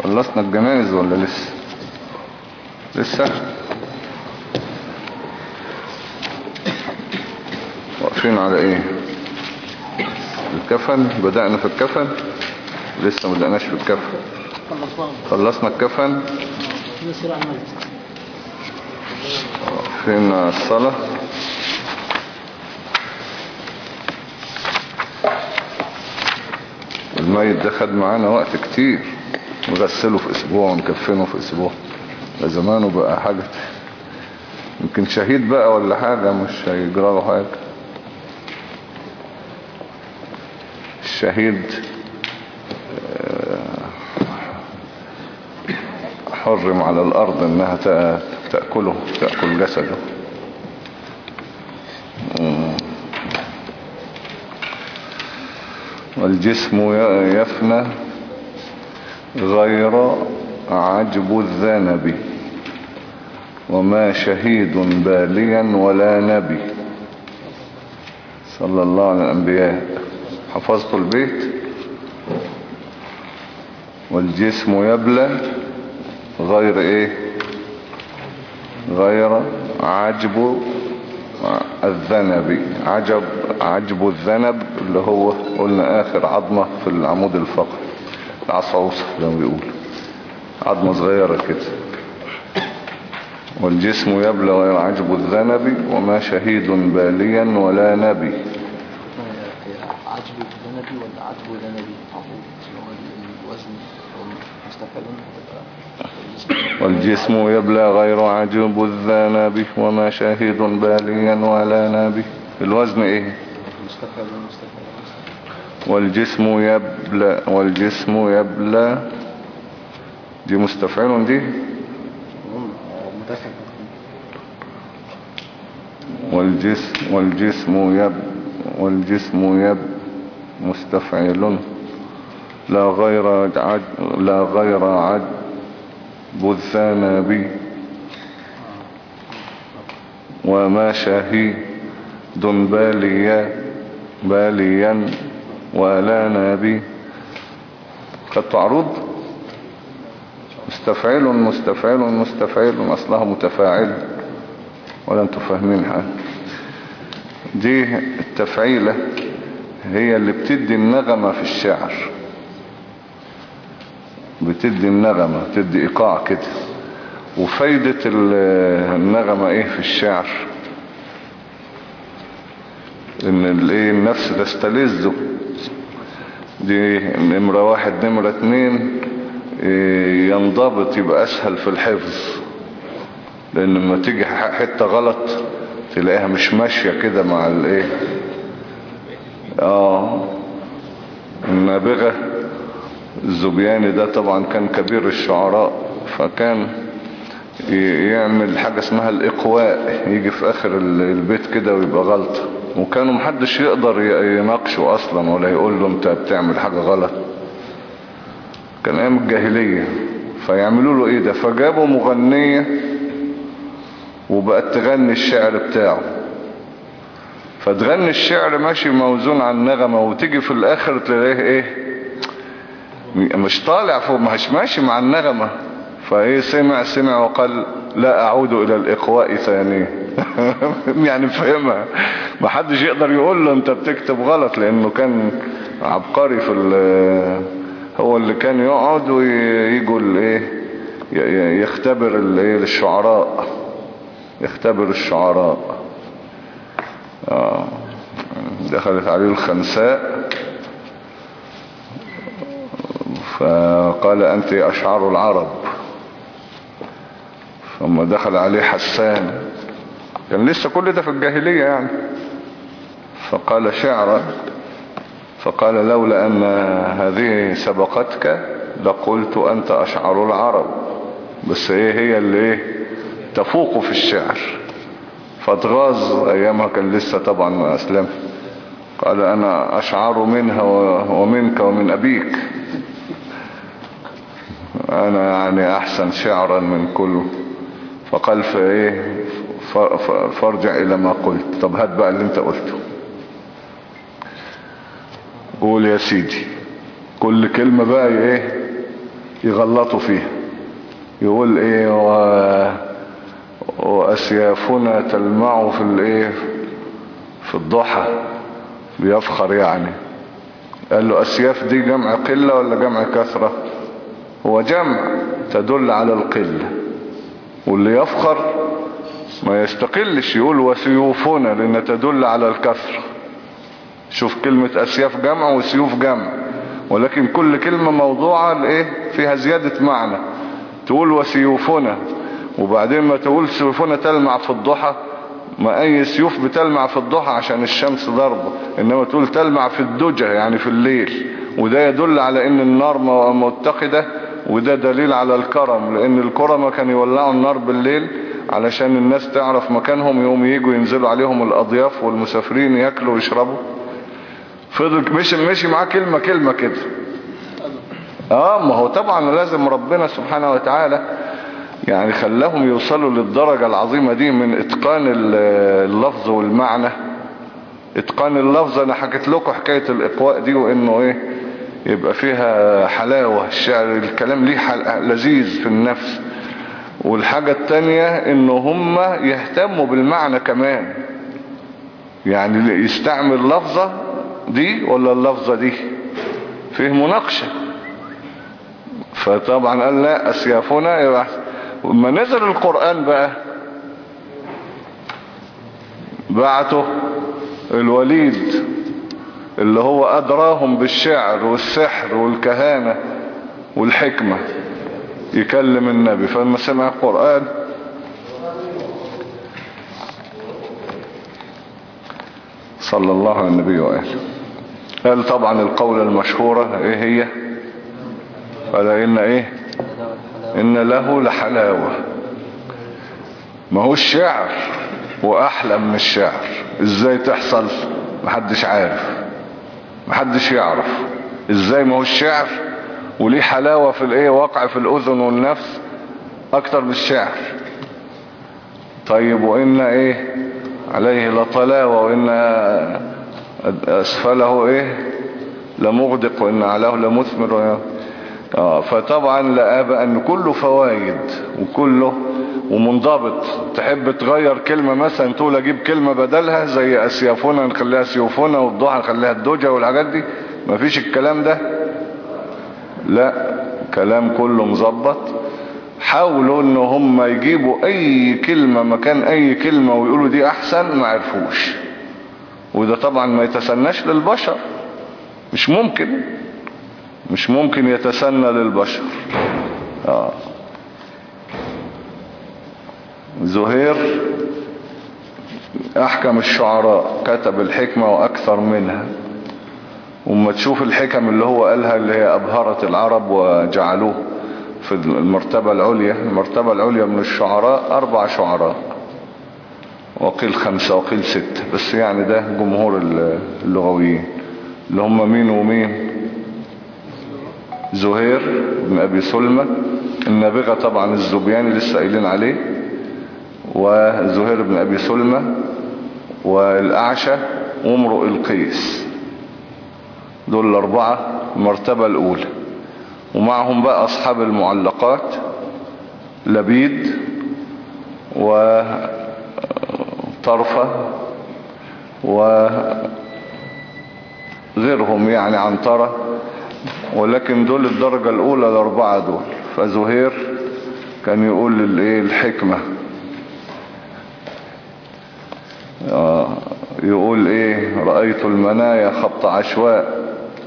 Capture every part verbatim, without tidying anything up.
خلصنا الجنائز ولا لسه؟ لسه واقفين على ايه؟ الكفن. بدأنا في الكفن؟ لسه ما بدأناش في الكفن. خلصنا الكفن. واقفين على الصلاة. الميت ده خد معانا وقت كتير، نغسله في اسبوع ونكفنه في اسبوع. ده زمانه بقى حاجة، يمكن شهيد بقى ولا حاجة، مش هيجراله حاجة. الشهيد حرم على الارض انها تأكله، تأكل جسده. والجسم يفنى غير عجب الذنب، وما شهيد باليا ولا نبي. صلى الله على الأنبياء. حفظت البيت. والجسم يبلى غير ايه؟ غير عجب الذنب. عجب عجب الذنب اللي هو قلنا آخر عظمة في العمود الفقري، العصعوصة زي ما بيقول، عظمة صغيرة كده. والجسم يبلى غير عجب الذنب، وما شهيد باليا ولا نبي. عجب الذنب ولا عجب ذنبي؟ الوزن مستفعل. والجسم يبلى غير عجب الذنب، وما شهيد باليا ولا نبي. الوزن ايه؟ مستفعل. والجسم يبلى، والجسم يبلى دي مستفعل دي. والجسم والجسم يب والجسم يب مستفعل لا غير عج لا غير عجب الذنب، وما شهيد باليا باليا ولا نبي. خدت عروض. مستفعل مستفعل مستفعل أصلها متفاعل، ولا انتوا فاهمين حاجة؟ دي التفعيلة هي اللي بتدي النغمة في الشعر، بتدي النغمة، بتدي إيقاع كده. وفايدة النغمة ايه في الشعر؟ ان الايه النفس تستلذه. دي نمرة واحد. نمرة اتنين ينضبط، يبقى اسهل في الحفظ، لان لما تيجي حتة غلط تلاقيها مش ماشية كده مع الايه. اه النابغة الزبياني ده طبعا كان كبير الشعراء، فكان يعمل حاجة اسمها الإقواء، يجي في آخر البيت كده ويبقى غلط، وكانوا محدش يقدر يناقشه أصلا ولا يقول له انت بتعمل حاجة غلط. كان ايام الجاهلية. فيعملوا له ايه ده؟ فجابوا مغنية وبقت تغني الشعر بتاعه، فتغني الشعر ماشي موزون على النغمة، وتيجي في الآخر تلاقيه ايه مش طالع فوق، مش ماشي مع النغمة. فايه سمع سمع وقال لا اعود الى الاقواء ثانية. يعني فهمها. ما حدش يقدر يقول له انت بتكتب غلط، لانه كان عبقري في هو اللي كان يقعد ويجوا الايه يختبر الايه الشعراء، يختبر الشعراء. آه. دخلت عليه الخنساء فقال أنت أشعار العرب. ثم دخل عليه حسان، كان لسه كل ده في الجاهلية يعني، فقال شعرا، فقال لولا أن هذه سبقتك لقلت أنت أشعار العرب. بس ايه هي اللي ايه تفوق في الشعر. فاتغاظ، أيامها كان لسه طبعا ما أسلم، قال أنا أشعر منها ومنك ومن أبيك، أنا يعني أحسن شعرا من كله. فقال فإيه فارجع إلى ما قلت. طب هات بقى اللي انت قلته، قول يا سيدي. كل كلمة بقى ايه يغلطوا فيها. يقول ايه و... وأسيافنا تلمع في الايه في الضحى، بيفخر يعني. قال له أسياف دي جمع قلة ولا جمع كثرة؟ هو جمع تدل على القلة، واللي يفخر ما يستقلش يقول وسيوفنا لأن تدل على الكثرة. شوف كلمة أسياف جمع وسيوف جمع، ولكن كل كلمة موضوعة لإيه فيها زيادة معنى. تقول وسيوفنا وبعدين ما تقول سيوفنا تلمع في الضحى، ما أي سيوف بتلمع في الضحى عشان الشمس ضربة، إنما تقول تلمع في الدجى يعني في الليل، وده يدل على إن النار متقدة، وده دليل على الكرم، لأن الكرمة كانوا يولعوا النار بالليل علشان الناس تعرف مكانهم، يوم يجوا ينزلوا عليهم الأضياف والمسافرين يأكلوا ويشربوا. فضل مشي مشي معاه كلمة كلمة كده. اه ما هو طبعا لازم ربنا سبحانه وتعالى يعني خلاهم يوصلوا للدرجة العظيمة دي من اتقان اللفظ والمعنى. اتقان اللفظ انا حكيت لكم حكاية الاقواء دي، وانه ايه يبقى فيها حلاوة الشعر، الكلام ليه لذيذ في النفس. والحاجة التانية انه هم يهتموا بالمعنى كمان، يعني يستعمل لفظة دي ولا اللفظة دي، فيه مناقشة. فطبعا قال لا أسيافنا يبقى. وما نزل القرآن بقى بعته الوليد اللي هو أدراهم بالشعر والسحر والكهانة والحكمة يكلم النبي. فلما سمع القرآن صلى الله على النبي وآله قال طبعا القولة المشهورة ايه هي؟ قال إن ايه إن له لحلاوة. ما هو الشعر وأحلى من الشعر. ازاي تحصل؟ محدش عارف، محدش يعرف ازاي. ما هو الشعر وليه حلاوة في الايه واقع في الأذن والنفس اكتر من الشعر. طيب وإن ايه عليه لطلاوة، وإن أسفله ايه لمغدق، وإن علاه لمثمر. آه فطبعا لقى بقى ان كله فوايد وكله ومنضبط. تحب تغير كلمة مثلا تقول اجيب كلمة بدلها زي اسيافنا نخليها سيوفنا، والضحى نخليها الدجى والحاجات دي، مفيش الكلام ده. لا كلام كله مظبط. حاولوا ان هم يجيبوا اي كلمة مكان اي كلمة ويقولوا دي احسن، ما عرفوش. وده طبعا ما يتسناش للبشر، مش ممكن مش ممكن يتسنى للبشر. آه. زهير احكم الشعراء، كتب الحكمة واكثر منها. وما تشوف الحكم اللي هو قالها اللي هي ابهرت العرب وجعلوه في المرتبة العليا. المرتبة العليا من الشعراء اربع شعراء، وقيل خمسة وقيل ستة، بس يعني ده جمهور اللغويين اللي هم مين ومين. زهير بن أبي سلمة، النابغة طبعا الزبياني لسه قايلين عليه، وزهير بن أبي سلمة والأعشى وامرؤ القيس. دول الأربعة المرتبة الأولى. ومعهم بقى أصحاب المعلقات لبيد وطرفة وغيرهم يعني عنترة، ولكن دول الدرجة الأولى الأربعة دول. فزهير كان يقول للإيه الحكمة، آه يقول إيه رأيت المنايا خبط عشواء،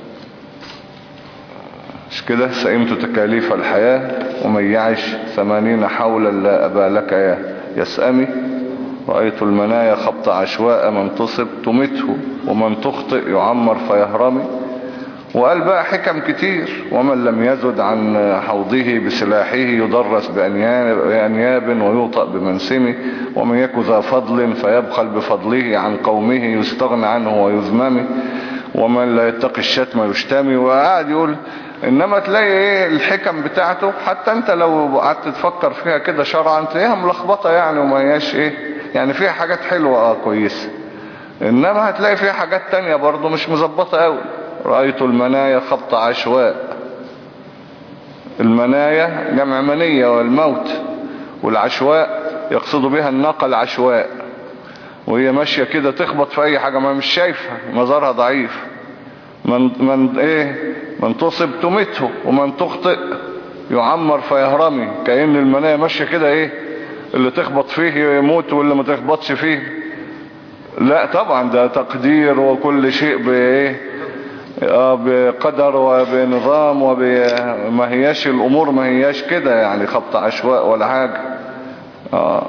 مش كده؟ سئمت تكاليف الحياة ومن يعش ثمانين حولا لا أبا لك يا يسأمي. رأيت المنايا خبط عشواء، من تصب تمته ومن تخطئ يعمر فيهرمي. وقال بقى حكم كتير. ومن لم يزد عن حوضه بسلاحه يدرس بأنياب ويوطأ بمنسمه. ومن يك ذا فضل فيبخل بفضله عن قومه يستغنى عنه ويذممه. ومن لا يتقي الشتم يشتمي. وقاعد يقول. انما تلاقي ايه الحكم بتاعته حتى انت لو قعدت تفكر فيها كده شرعا تلاقيها ملخبطة يعني، وما هياش ايه يعني، فيها حاجات حلوة اه كويسة، انما هتلاقي فيها حاجات تانية برضو مش مظبطة قوي. رأيت المنايا خبط عشواء، المنايا جمع منية والموت، والعشواء يقصد بها الناقة العشواء، وهي ماشية كده تخبط في اي حاجة ما مش شايفة، مظهرها ضعيف. من, من ايه من تصب تمته ومن تخطئ يعمر فيهرمي. كأن المنايا ماشية كده ايه، اللي تخبط فيه يموت واللي ما تخبطش فيه لا طبعا ده تقدير وكل شيء بايه اه بقدر وبنظام وما هياش الامور ما هياش كده يعني خبط عشواء ولا حاجة. اه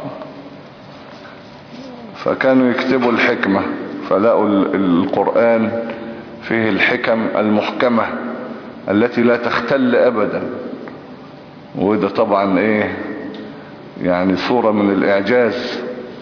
فكانوا يكتبوا الحكمة، فلقوا القرآن فيه الحكم المحكمة التي لا تختل ابدا. وده طبعا ايه يعني صورة من الاعجاز.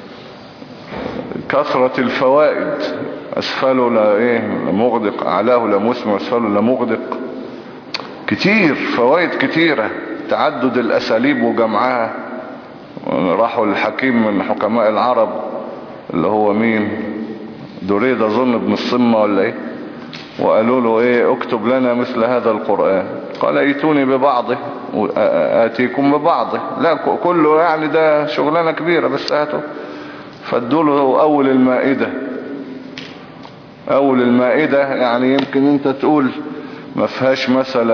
كثرة الفوائد، اسفله لا ايه لمغدق، اعلاه لمسمع، اسفله لمغدق. كتير فوائد كتيرة، تعدد الاساليب وجمعها. راحوا الحكيم من حكماء العرب اللي هو مين، دريد اظن ابن الصمة ولا ايه، وقالوا له ايه اكتب لنا مثل هذا القرآن. قال ايتوني ببعضه اتيكم ببعضه. لا كله يعني ده شغلانة كبيرة بس هاتوا. فادوا له اول المائدة. اول المائدة يعني يمكن انت تقول ما فيهاش مثلا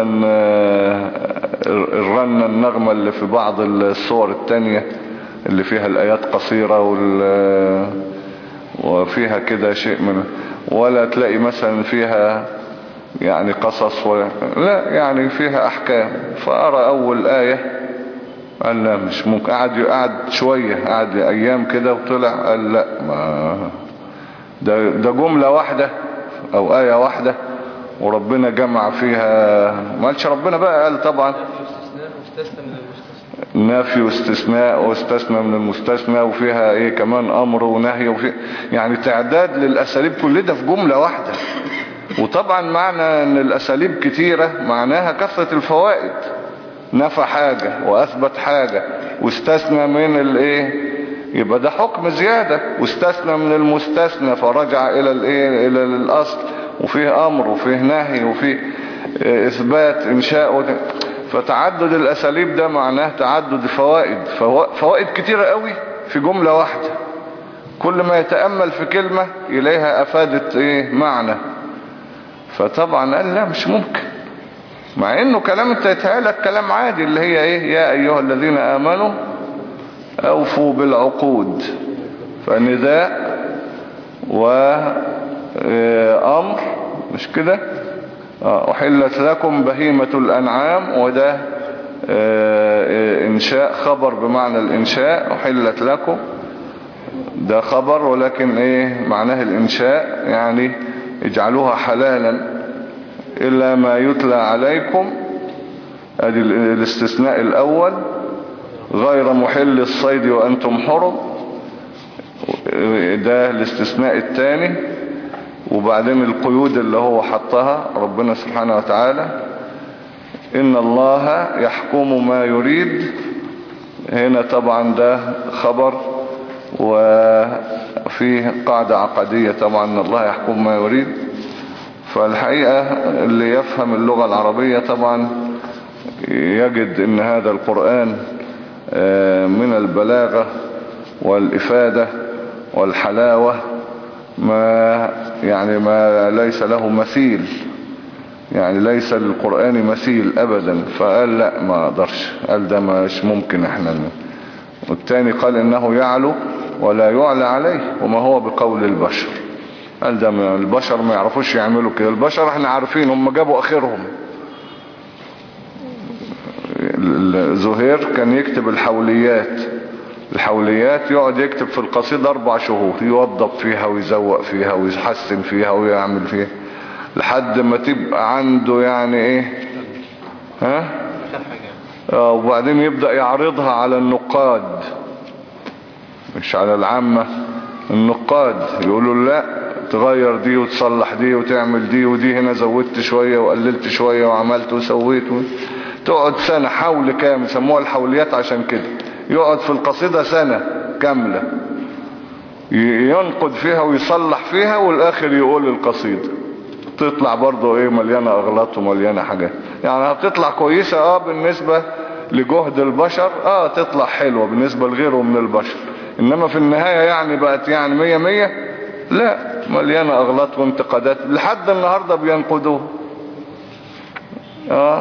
الرنة النغمة اللي في بعض الصور التانية اللي فيها الايات قصيرة وال وفيها كده شيء من، ولا تلاقي مثلا فيها يعني قصص ولا لا، يعني فيها احكام. فارى اول آية قال لا مش ممكن. قعد قعد شوية، قعد ايام كده وطلع قال لا ما ده, ده جملة واحدة او آية واحدة وربنا جمع فيها. ما قالش ربنا بقى، قال طبعا نافي واستثناء واستثنى من المستثنى، وفيها ايه كمان امر ونهي، وفي يعني تعداد للاساليب كل ده في جملة واحدة. وطبعا معنى ان الاساليب كتيرة معناها كثرة الفوائد. نفى حاجة واثبت حاجة واستثنى من الايه، يبقى ده حكم زيادة. واستثنى من المستثنى فرجع الى الايه الى الاصل، وفيه امر وفيه نهي وفيه اثبات انشاء. فتعدد الاساليب ده معناه تعدد الفوائد. فوائد كتيرة قوي في جملة واحدة. كل ما يتأمل في كلمة إليها أفادت إيه معنى. فطبعا قال لا مش ممكن، مع انه كلام انت يتهيألك كلام عادي اللي هي ايه يا ايها الذين امنوا اوفوا بالعقود. فنداء وامر مش كده. احلت لكم بهيمة الانعام، وده انشاء خبر بمعنى الانشاء. احلت لكم ده خبر ولكن ايه معناه الانشاء، يعني اجعلوها حلالا إلا ما يتلى عليكم. ادي الاستثناء الاول، غير محل الصيد وانتم حرم. ده الاستثناء الثاني. وبعدين القيود اللي هو حطها ربنا سبحانه وتعالى، ان الله يحكم ما يريد. هنا طبعا ده خبر، وفيه قاعدة عقدية طبعا ان الله يحكم ما يريد. فالحقيقة اللي يفهم اللغة العربية طبعا يجد ان هذا القرآن من البلاغة والإفادة والحلاوة ما يعني ما ليس له مثيل، يعني ليس للقرآن مثيل أبدا. فقال لا ما اقدرش، قال ده مش ممكن احنا. والتاني قال انه يعلو ولا يعلى عليه وما هو بقول البشر. قال ده البشر ما يعرفوش يعملوا كده. البشر احنا عارفين هم جابوا اخرهم. زهير كان يكتب الحوليات. الحوليات يقعد يكتب في القصيدة اربع شهور، يوضب فيها ويزوق فيها ويحسن فيها ويعمل فيها لحد ما تبقى عنده يعني ايه ها اه. وبعدين يبدأ يعرضها على النقاد مش على العامة. النقاد يقولوا لا تغير دي وتصلح دي وتعمل دي، ودي هنا زودت شوية وقللت شوية وعملت وسويت. تقعد سنة حول كامل، سموها الحوليات عشان كده. يقعد في القصيدة سنة كاملة ينقد فيها ويصلح فيها، والاخر يقول القصيدة تطلع برضو ايه مليانة اغلاط ومليانة حاجات. يعني هتطلع كويسة اه بالنسبة لجهد البشر، اه تطلع حلوة بالنسبة لغيره من البشر، انما في النهاية يعني بقت يعني مية مية، لا، مليانة اغلاط وانتقادات لحد النهاردة بينقدوه. اه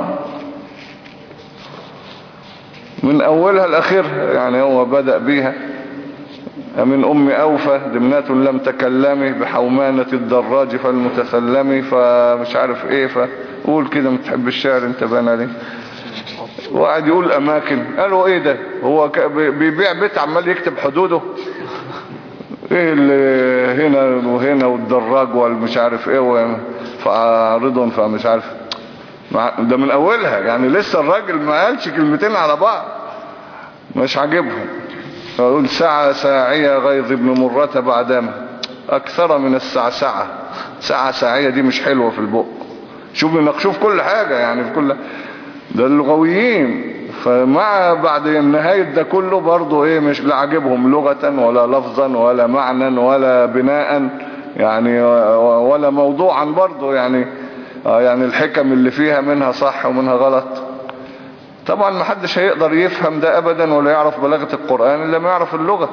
من اولها لاخرها يعني هو بدأ بيها. من ام اوفى دمنات لم تكلمي بحومانة الدراج فالمتسلمي فمش عارف ايه، فقول كده ما تحب الشعر انت بان عليه. وقعد يقول اماكن، قالوا ايه ده، هو بيبيع بيت عمال يكتب حدوده، ايه اللي هنا وهنا والدراج والمش عارف ايه فعارضهم فمش عارف. ده من اولها يعني لسه الراجل ما قالش كلمتين على بعض مش عاجبهم. يقول ساعة ساعية غيظ ابن مرة بعدما اكثر من السعسعة. ساعة ساعية دي مش حلوة في البق. شوف بنقشوف في كل حاجة يعني في كل ده اللغويين. فمع بعد نهاية ده كله برضو ايه مش لا عاجبهم لغة ولا لفظا ولا معنى ولا بناء يعني ولا موضوعا برضو يعني يعني الحكم اللي فيها منها صح ومنها غلط. طبعا ما حدش هيقدر يفهم ده ابدا ولا يعرف بلاغة القرآن الا ما يعرف اللغة.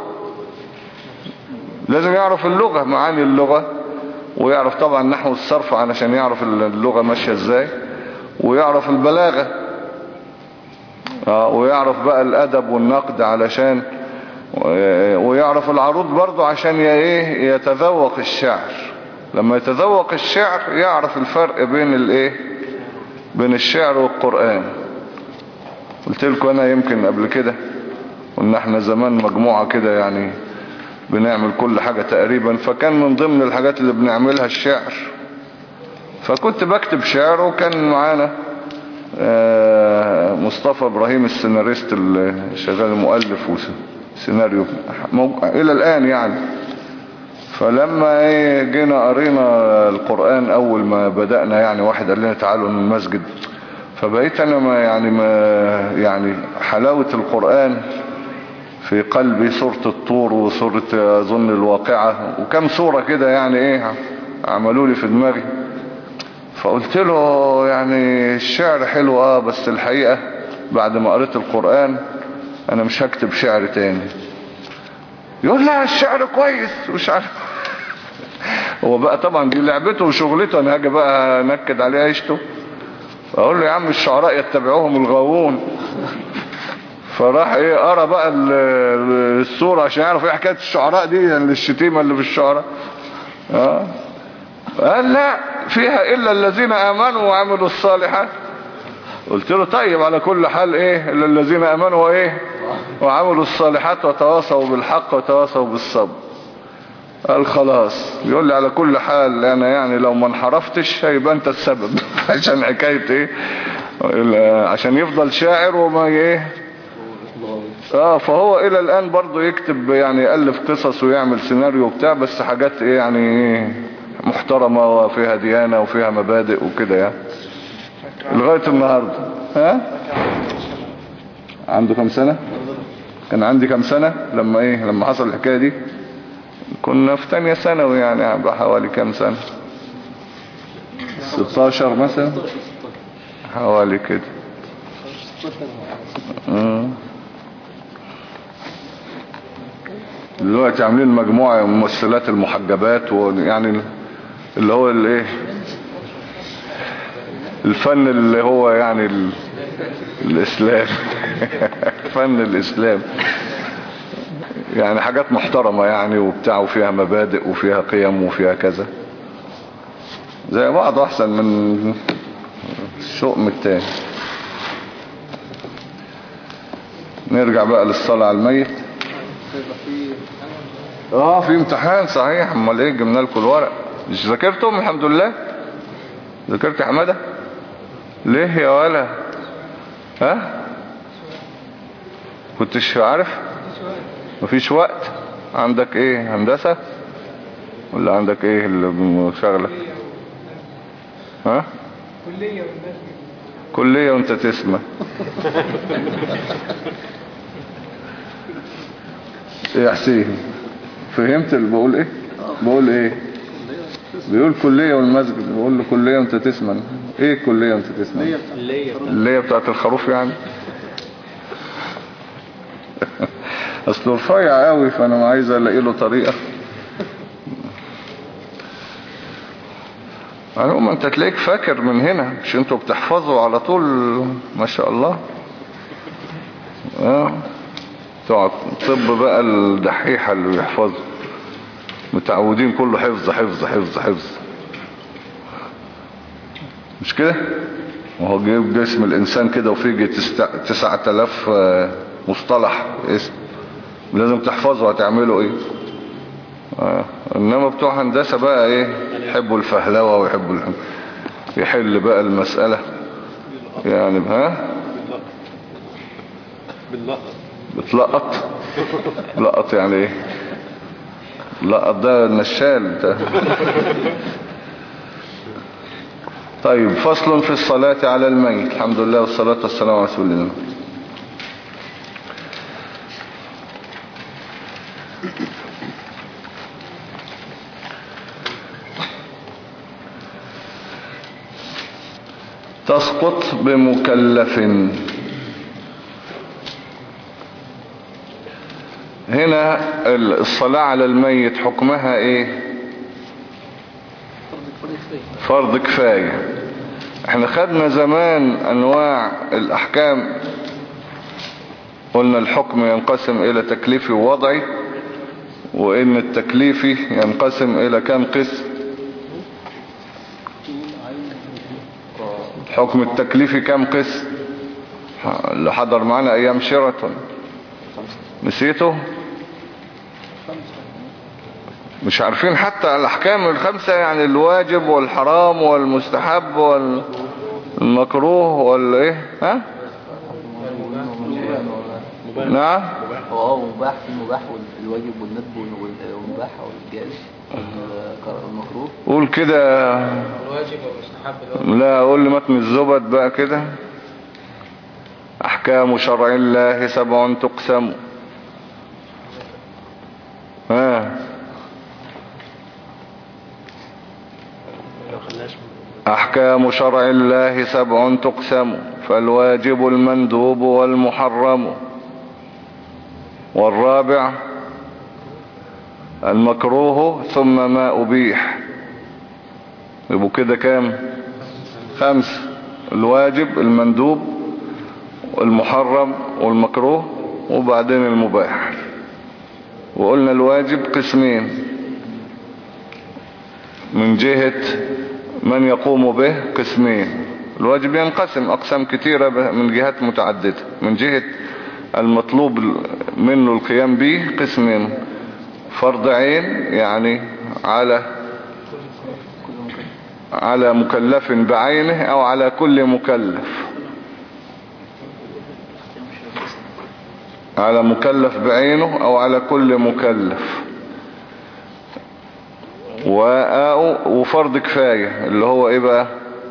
لازم يعرف اللغة معاني اللغة ويعرف طبعا نحو الصرف علشان يعرف اللغة ماشية ازاي ويعرف البلاغة ويعرف بقى الادب والنقد علشان ويعرف العروض برضو عشان ايه يتذوق الشعر. لما يتذوق الشعر يعرف الفرق بين الايه بين الشعر والقرآن. قلت لكم انا يمكن قبل كده قلنا احنا زمان مجموعة كده يعني بنعمل كل حاجة تقريبا، فكان من ضمن الحاجات اللي بنعملها الشعر. فكنت بكتب شعر وكان معانا مصطفى ابراهيم السيناريست اللي شغال مؤلف وسيناريو الى الان يعني. فلما ايه جينا قرينا القرآن اول ما بدأنا يعني واحد قال لنا تعالوا من المسجد، فبقيت انا ما يعني ما يعني حلاوة القرآن في قلبي سورة الطور وسورة اظن الواقعة وكم سورة كده يعني ايه عملوا لي في دماغي. فقلت له يعني الشعر حلو اه بس الحقيقة بعد ما قريت القرآن انا مش هكتب شعر تاني. يقول لا الشعر كويس ومش عارف. هو بقى طبعا دي لعبته وشغلته، انا هاجي بقى انكد عليه عيشته. اقول له يا عم الشعراء يتبعوهم الغاوون. فراح ايه قرا بقى السورة عشان يعرف ايه حكاية الشعراء دي يعني الشتيمة اللي في الشعراء. اه قال لا فيها الا الذين امنوا وعملوا الصالحات. قلت له طيب على كل حال ايه الا الذين امنوا وايه وعملوا الصالحات وتواصوا بالحق وتواصوا بالصبر. قال خلاص. يقول لي على كل حال انا يعني لو ما انحرفتش هيبقى انت السبب. عشان حكاية ايه عشان يفضل شاعر وما ايه اه فهو الى الان برضو يكتب يعني يألف قصص ويعمل سيناريو بتاع بس حاجات ايه يعني ايه محترمة وفيها ديانة وفيها مبادئ وكده يعني لغاية النهاردة. ها عنده كم سنة؟ كان عندي كم سنة لما ايه لما حصل الحكاية دي؟ كنا في تانية ثانوي يعني بحوالي كم سنة ستاشر مثلا حوالي كده. امم دلوقتي عاملين مجموعة ممثلات المحجبات ويعني اللي هو الايه الفن اللي هو يعني ال... الاسلام. فن الاسلام يعني حاجات محترمة يعني وبتاع وفيها مبادئ وفيها قيم وفيها كذا زي بعض احسن من الشؤم التاني. نرجع بقى للصلاة على الميت. اه في امتحان صحيح. امال ايه جبنا لكم الورق مش ذاكرتم؟ الحمد لله. ذاكرت يا حماده؟ ليه يا ولا ها كنتش عارف؟ مفيش وقت. عندك ايه هندسة ولا عندك ايه اللي شغلك؟ ها كلية والناس كلية وانت تسمع. ايه يا حسين فهمت اللي بقول ايه؟ بقول ايه بيقول كلية والمسجد، بيقول له كلية وانت تسمن. ايه الكلية وانت تسمن؟ اللية بتاعت الخروف يعني. اصله رفيع قوي فانا ما عايز الاقي له طريقة. عموما انت تلاقيك فاكر من هنا، مش انتوا بتحفظوا على طول ما شاء الله. اه تقعد طب بقى الدحيحة اللي بيحفظوا متعودين كله حفظ حفظ حفظ حفظ، مش كده؟ وهو جايب جسم الانسان كده وفيه تسعة الاف مصطلح اسم لازم تحفظوا هتعملوا ايه. آه. انما بتوع هندسة بقى ايه، يحبوا الفهلوة ويحبوا الحب. يحل بقى المسألة يعني. ها بتلقط بتلقط يعني ايه؟ لقط ده النشال ده. طيب فصل في الصلاة على الميت. الحمد لله والصلاة والسلام على رسول الله. تسقط بمكلف. هنا الصلاة على الميت حكمها ايه؟ فرض كفاية. احنا خدنا زمان انواع الاحكام، قلنا الحكم ينقسم الى تكليفي ووضعي، وان التكليفي ينقسم الى كام قسم؟ الحكم التكليفي كام قسم؟ اللي حضر معنا ايام شيراتون نسيته؟ مش عارفين حتى الاحكام الخمسة، يعني الواجب والحرام والمستحب والمكروه والايه. ها نعم اه مباح، في المباح والواجب والندب والمباح والجائز والمكروه. قول كده. الواجب والمستحب. لا قول لي متن الزبد بقى كده. احكام شرع الله سبع تقسم. ها أحكام شرع الله سبع تقسم، فالواجب المندوب والمحرم، والرابع المكروه ثم ما أبيح. يبقوا كده كام؟ خمس. الواجب المندوب والمحرم والمكروه وبعدين المباح. وقلنا الواجب قسمين من جهة من يقوم به، قسمين. الواجب ينقسم أقسام كثيرة من جهات متعددة. من جهة المطلوب منه القيام به قسمين: فرض عين يعني على على مكلف بعينه أو على كل مكلف، على مكلف بعينه أو على كل مكلف. وفرض كفاية اللي هو ايه بقى؟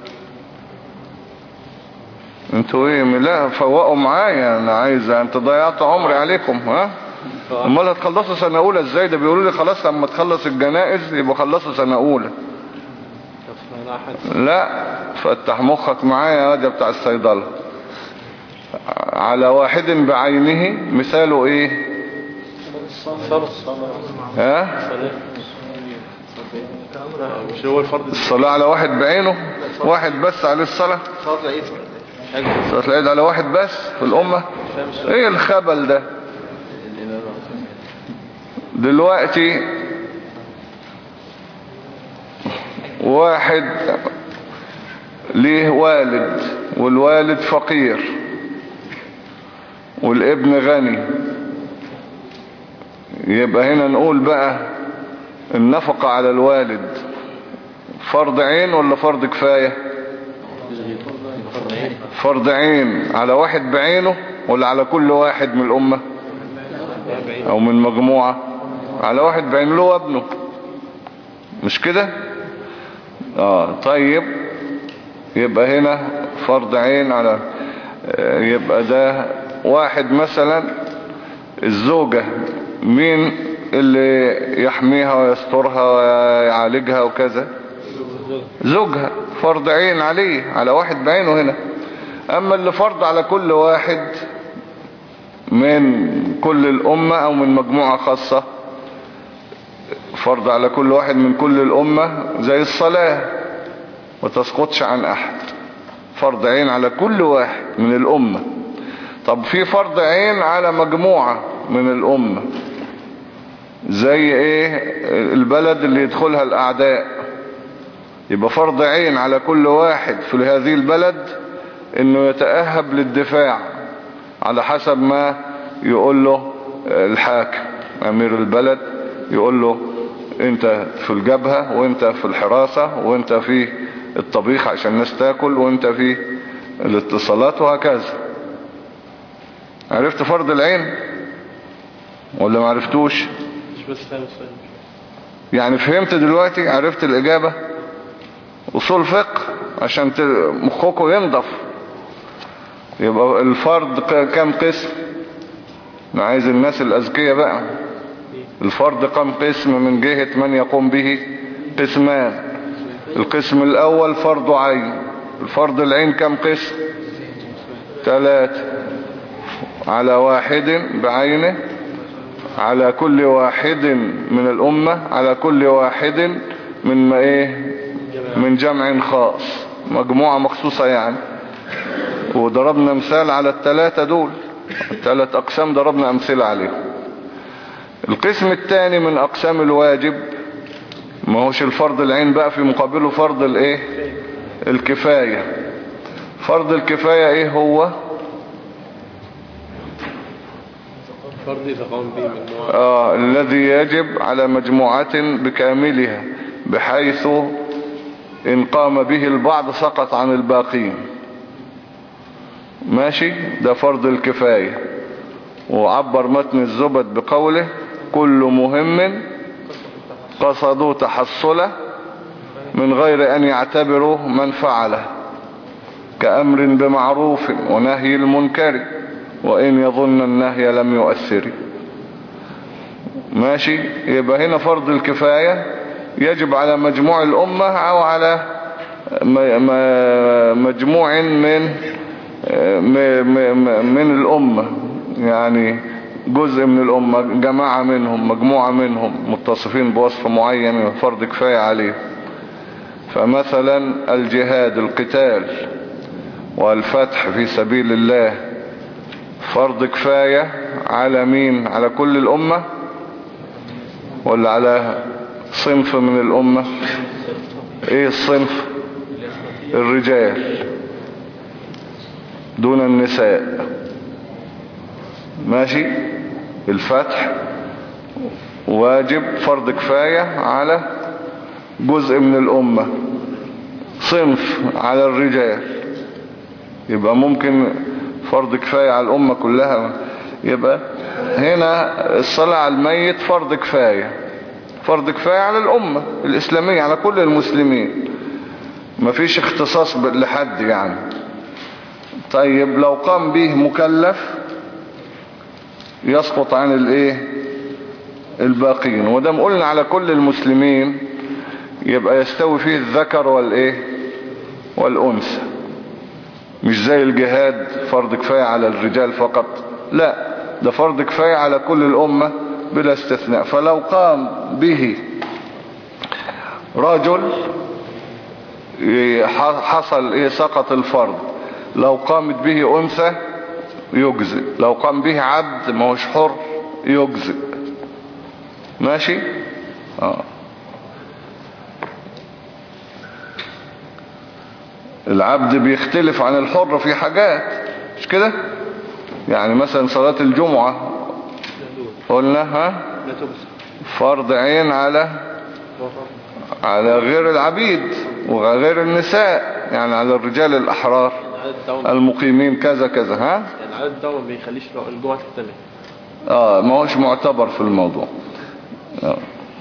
انتوا ايه؟ لا فوقوا معايا، انا عايز. انت ضيعت عمري عليكم. ها امال هتخلصوا سنة اولى ازاي؟ ده بيقولوا لي خلاص لما تخلص الجنائز يبقى خلصوا سنة اولى. لا فتح مخك معايا يا ده بتاع الصيدلة. على واحد بعينه مثاله ايه؟ ها مش هو الفرض الصلاة على واحد بعينه؟ واحد بس عليه الصلاة؟ صلاة العيد. صلاة العيد على واحد بس في الأمة؟ ايه الخبل ده؟ دلوقتي واحد ليه والد والوالد فقير والابن غني، يبقى هنا نقول بقى النفقة على الوالد فرض عين ولا فرض كفاية؟ فرض عين على واحد بعينه ولا على كل واحد من الأمة او من مجموعة؟ على واحد بعينه له وابنه، مش كده؟ اه طيب يبقى هنا فرض عين على، يبقى ده واحد مثلا الزوجة مين اللي يحميها ويسترها ويعالجها وكذا؟ زوجها. فرض عين عليه، على واحد بعينه هنا. اما اللي فرض على كل واحد من كل الامة او من مجموعة خاصة، فرض على كل واحد من كل الامة زي الصلاة وتسقطش عن احد، فرض عين على كل واحد من الامة. طب في فرض عين على مجموعة من الامة زي ايه؟ البلد اللي يدخلها الاعداء، يبقى فرض عين على كل واحد في هذه البلد انه يتأهب للدفاع على حسب ما يقول له الحاكم امير البلد، يقول له انت في الجبهة وانت في الحراسة وانت في الطبيخ عشان الناس تاكل وانت في الاتصالات وهكذا. عرفت فرض العين ولا ما عرفتوش؟ مش بس فاهم السؤال. يعني فهمت دلوقتي؟ عرفت الإجابة؟ أصول فقه عشان مخكم ينضف. يبقى الفرض كم قسم؟ أنا عايز الناس الأذكياء بقى. الفرض كم قسم من جهة من يقوم به؟ قسمان. القسم الأول فرض عين. الفرض العين كم قسم؟ ثلاثة. على واحد بعينه، على كل واحد من الأمة، على كل واحد من ما ايه؟ من جمع خاص، مجموعة مخصوصة يعني. وضربنا مثال على الثلاثة دول، الثلاث أقسام ضربنا أمثلة عليهم. القسم الثاني من أقسام الواجب، ما هوش الفرض العين بقى، في مقابله فرض الايه؟ الكفاية. فرض الكفاية ايه هو؟ فرض إذا قام به مجموعة. آه الذي يجب على مجموعة بكاملها بحيث إن قام به البعض سقط عن الباقين. ماشي؟ ده فرض الكفاية. وعبر متن الزبد بقوله كل مهم قصدوا تحصله من غير أن يعتبروا من فعله كأمر بمعروف ونهي المنكر وإن يظن النهي لم يؤثر. ماشي؟ يبقى هنا فرض الكفاية يجب على مجموع الأمة أو على مجموع من من الأمة، يعني جزء من الأمة، جماعة منهم، مجموعة منهم متصفين بوصف معين فرض كفاية عليه. فمثلا الجهاد، القتال والفتح في سبيل الله فرض كفاية على مين؟ على كل الأمة ولا على صنف من الأمة؟ ايه الصنف؟ الرجال دون النساء. ماشي؟ الفتح واجب فرض كفاية على جزء من الأمة، صنف على الرجال. يبقى ممكن فرض كفاية على الأمة كلها. يبقى هنا الصلاة على الميت فرض كفاية، فرض كفاية على الأمة الإسلامية، على كل المسلمين، مفيش اختصاص لحد يعني. طيب لو قام به مكلف يسقط عن الايه؟ الباقين. ودام قلنا على كل المسلمين يبقى يستوي فيه الذكر والايه؟ والأنثى. مش زي الجهاد فرض كفاية على الرجال فقط، لا، ده فرض كفاية على كل الأمة بلا استثناء. فلو قام به رجل حصل ايه؟ سقط الفرض. لو قامت به أنثى يجزئ، لو قام به عبد ما هوش حر يجزئ. ماشي؟ آه. العبد بيختلف عن الحر في حاجات، مش كده؟ يعني مثلا صلاة الجمعة قلنا ها فرض عين على على غير العبيد وغير النساء، يعني على الرجال الأحرار المقيمين كذا كذا. ها؟ يعني عدد الدواء ما بيخليش الجمعة تختلف. اه ما هوش معتبر في الموضوع. آه.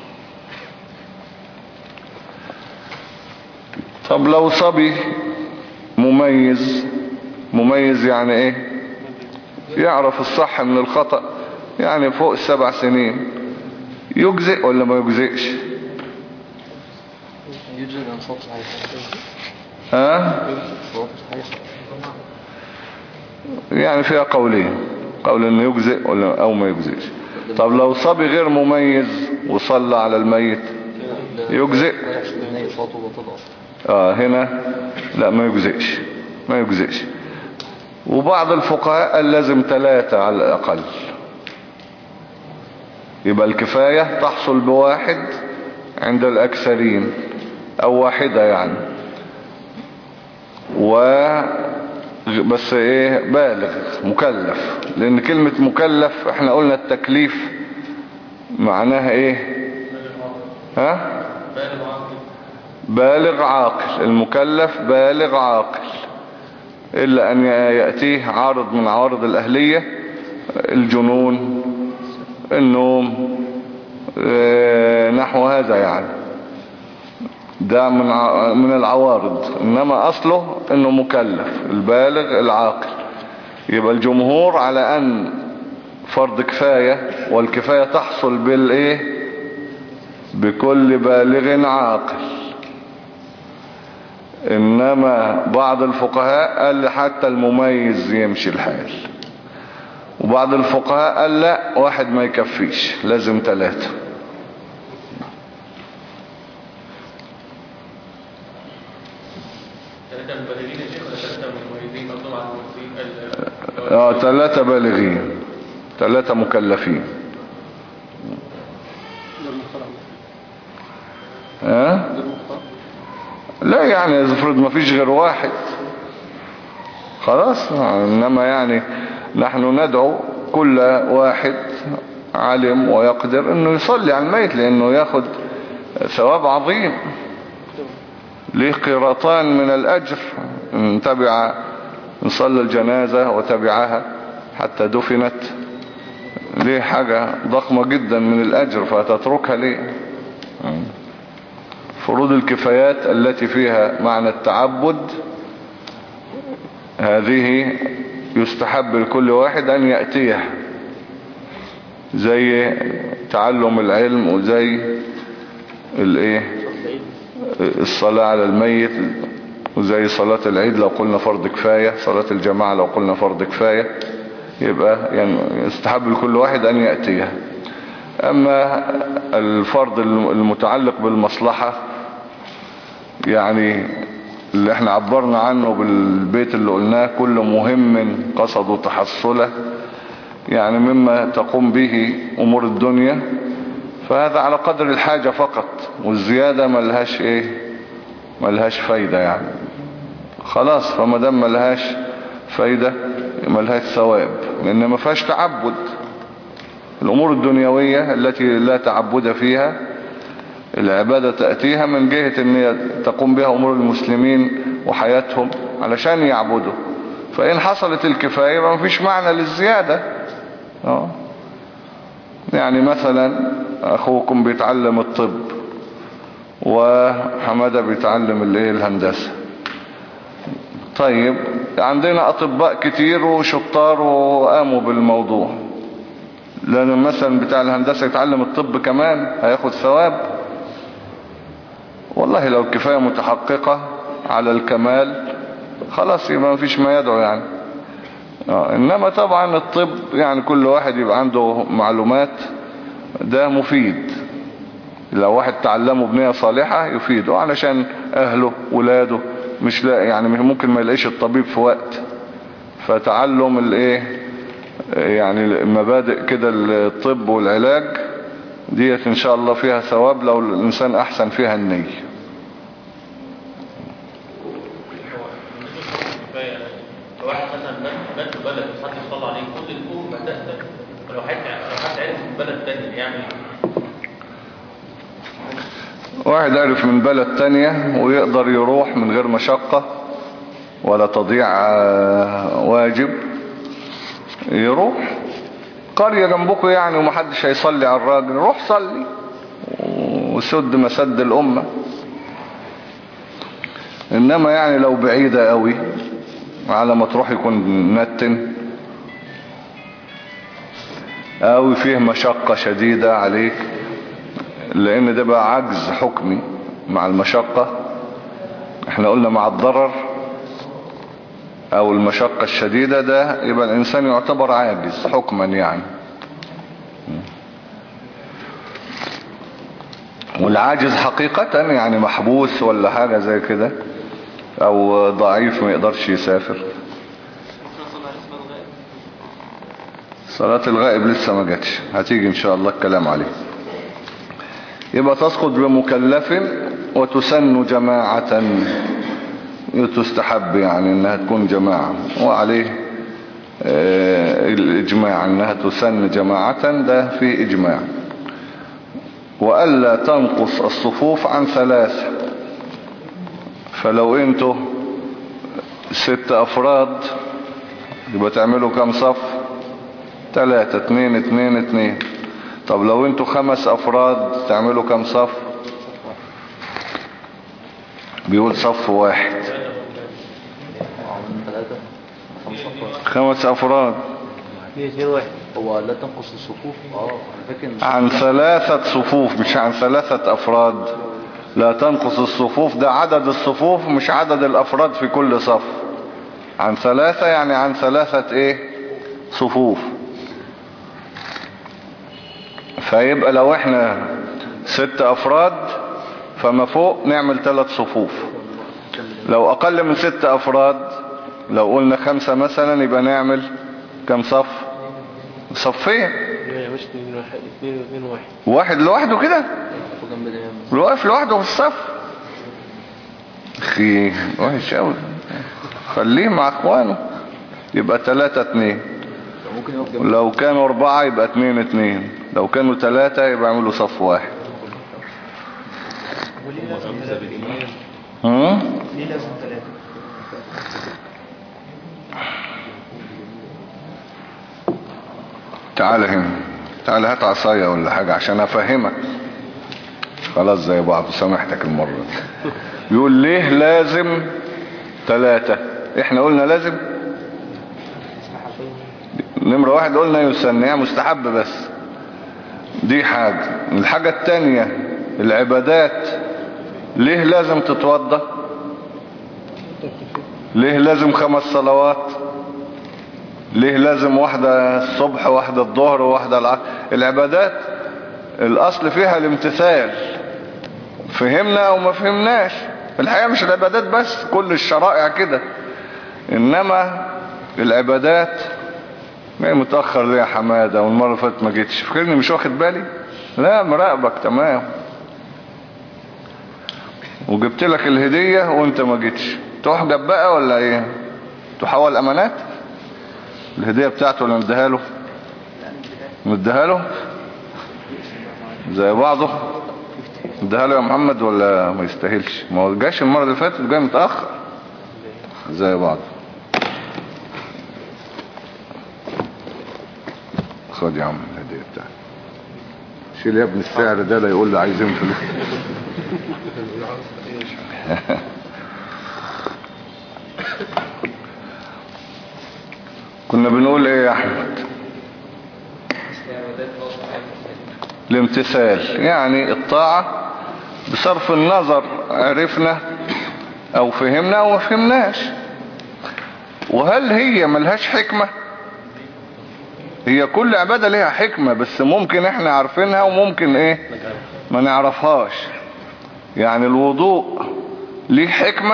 طب لو صبي مميز، مميز يعني ايه؟ يعرف الصح من الخطأ، يعني فوق السبع سنين، يجزئ ولا ما يجزئش؟ يجزئ عن صوت صحيح. ها صوت صحيح. يعني فيها قولين، قول انه يجزئ ولا او ما يجزئش. طب لو صبي غير مميز وصلى على الميت يجزئ؟ اه هنا لا ما يجزئش، ما يجزئش. وبعض الفقهاء قال لازم ثلاثة على الأقل، يبقى الكفاية تحصل بواحد عند الأكثرين أو واحدة يعني، و بس ايه بالغ مكلف، لأن كلمة مكلف احنا قلنا التكليف معناها ايه؟ ها؟ بالغ عاقل. المكلف بالغ عاقل إلا أن يأتيه عارض من عوارض الأهلية، الجنون، النوم، نحو هذا يعني، ده من من العوارض. إنما أصله إنه مكلف البالغ العاقل. يبقى الجمهور على أن فرض كفاية، والكفاية تحصل بالإيه؟ بكل بالغ عاقل. إنما بعض الفقهاء قال حتى المميز يمشي الحال، وبعض الفقهاء قال لا واحد ما يكفيش لازم ثلاثة. ثلاثة بالغين يا شيخ ولا ثلاثة مميزين مقدوم على المميزين؟ اه ثلاثة بالغين، ثلاثة مكلفين. ها؟ أه؟ لا يعني افرض ما فيش غير واحد خلاص. انما يعني نحن ندعو كل واحد علم ويقدر انه يصلي على الميت، لانه ياخد ثواب عظيم، ليه قيراطان من الاجر ان تبع، ان صلى الجنازة وتبعها حتى دفنت، ليه حاجة ضخمة جدا من الاجر، فتتركها ليه؟ فروض الكفايات التي فيها معنى التعبد هذه يستحب لكل واحد أن يأتيه، زي تعلم العلم، وزي الايه الصلاة على الميت، وزي صلاة العيد لو قلنا فرض كفاية، صلاة الجماعة لو قلنا فرض كفاية. يبقى يعني يستحب لكل واحد أن يأتيه. أما الفرض المتعلق بالمصلحة يعني اللي احنا عبرنا عنه بالبيت اللي قلناه، كل مهم قصد تحصله، يعني مما تقوم به امور الدنيا، فهذا على قدر الحاجة فقط، والزيادة ملهاش ايه ملهاش فايدة يعني خلاص. فما دام ملهاش فايدة ملهاش ثواب، لان ما فيهاش تعبد. الامور الدنيوية التي لا تعبد فيها العبادة تأتيها من جهة ان تقوم بها امور المسلمين وحياتهم علشان يعبدوا. فإن حصلت الكفاية ما فيش معنى للزيادة. أوه. يعني مثلا اخوكم بيتعلم الطب وحمادة بيتعلم الايه الهندسة، طيب عندنا اطباء كتير وشطار وقاموا بالموضوع، لان مثلا بتاع الهندسة يتعلم الطب كمان هياخد ثواب؟ والله لو الكفاية متحققة على الكمال خلاص يبقى ما فيش ما يدعو يعني. آه. انما طبعا الطب يعني كل واحد يبقى عنده معلومات، ده مفيد. لو واحد تعلمه بنية صالحة يفيده علشان اهله ولاده، مش لا يعني ممكن ما يلاقيش الطبيب في وقت، فتعلم الايه يعني مبادئ كده الطب والعلاج ديت ان شاء الله فيها ثواب لو الانسان احسن فيها النية. واحد مثلا بنت بلد حد يصلي عليه كل الامه تهتم، ولو حد لو حد عرف من بلد تاني يعمل واحد عرف من بلد تانية ويقدر يروح من غير مشقة ولا تضيع واجب، يروح قرية جنبكم يعني ومحدش هيصلي على الراجل، روح صلي وسد مسد الأمة. إنما يعني لو بعيدة قوي على ما تروح يكون نتن أو فيه مشقة شديدة عليك لان ده بقى عجز حكمي مع المشقة. احنا قلنا مع الضرر او المشقة الشديدة ده يبقى الانسان يعتبر عاجز حكما يعني. والعاجز حقيقة يعني محبوس ولا حاجة زي كده او ضعيف ما يقدرش يسافر. صلاة الغائب لسه ما جاتش، هتيجي ان شاء الله الكلام عليه. يبقى تسقط بمكلف وتسن جماعة، تستحب يعني انها تكون جماعة، وعليه آه الاجماع انها تسن جماعة، ده في اجماع. وألا تنقص الصفوف عن ثلاثة. فلو انتوا ست افراد يبقى تعملوا كم صف؟ ثلاثة، اتنين اتنين اتنين. طب لو انتوا خمس افراد تعملوا كم صف؟ بيقول صف واحد. خمس افراد هو لا تنقص الصفوف. اه لكن عن ثلاثة صفوف مش عن ثلاثة افراد. لا تنقص الصفوف ده عدد الصفوف مش عدد الافراد في كل صف. عن ثلاثة يعني عن ثلاثة ايه صفوف. فيبقى لو احنا ست افراد فما فوق نعمل ثلاث صفوف. لو اقل من ست افراد لو قلنا خمسة مثلا يبقى نعمل كم صف؟ صفين. واحد لوحده كده واقف لوحده في الصف. اخي وحش قوي، خليه مع اخوانه. يبقى ثلاثة اتنين. لو كانوا اربعة يبقى اتنين اتنين. لو كانوا ثلاثة يبقى يعملوا صف واحد. ها؟ ليه لازم ثلاثة؟ تعال هنا، تعال هات عصاية ولا حاجة عشان افهمك. خلاص زي بعض، سامحتك المرة. يقول ليه لازم ثلاثة؟ احنا قلنا لازم نمرة واحد، قلنا يسن يعني مستحب بس. دي حاجة. الحاجة التانية العبادات، ليه لازم تتوضى؟ ليه لازم خمس صلوات؟ ليه لازم واحدة الصبح واحدة الظهر وواحدة العصر؟ العبادات الاصل فيها الامتثال، فهمنا او ما فهمناش. الحقيقة مش العبادات بس، كل الشرائع كده. انما العبادات ما متأخر ليه يا حمادة والمرة اللي فاتت ما جيتش؟ فكرني مش واخد بالي؟ لا مراقبك تمام. وجبت لك الهدية وانت ما جيتش، تحجب بقى ولا ايه؟ تحول امانات؟ الهدية بتاعته ولا نديها له؟ نديها له زي بعضه. نديها له يا محمد ولا ما يستاهلش؟ ما هو جاش المرة اللي فاتت، جاي متأخر زي بعضه. خد يا عم الهدية بتاعتي. شيل يا ابن السعر ده، لا يقول لي عايزين فلوس. كنا بنقول ايه يا احمد؟ الامتثال يعني الطاعة بصرف النظر عرفنا او فهمنا او ما فهمناش. وهل هي ملهاش حكمة؟ هي كل عبادة لها حكمة، بس ممكن احنا عارفينها وممكن ايه ما نعرفهاش. يعني الوضوء ليه حكمة؟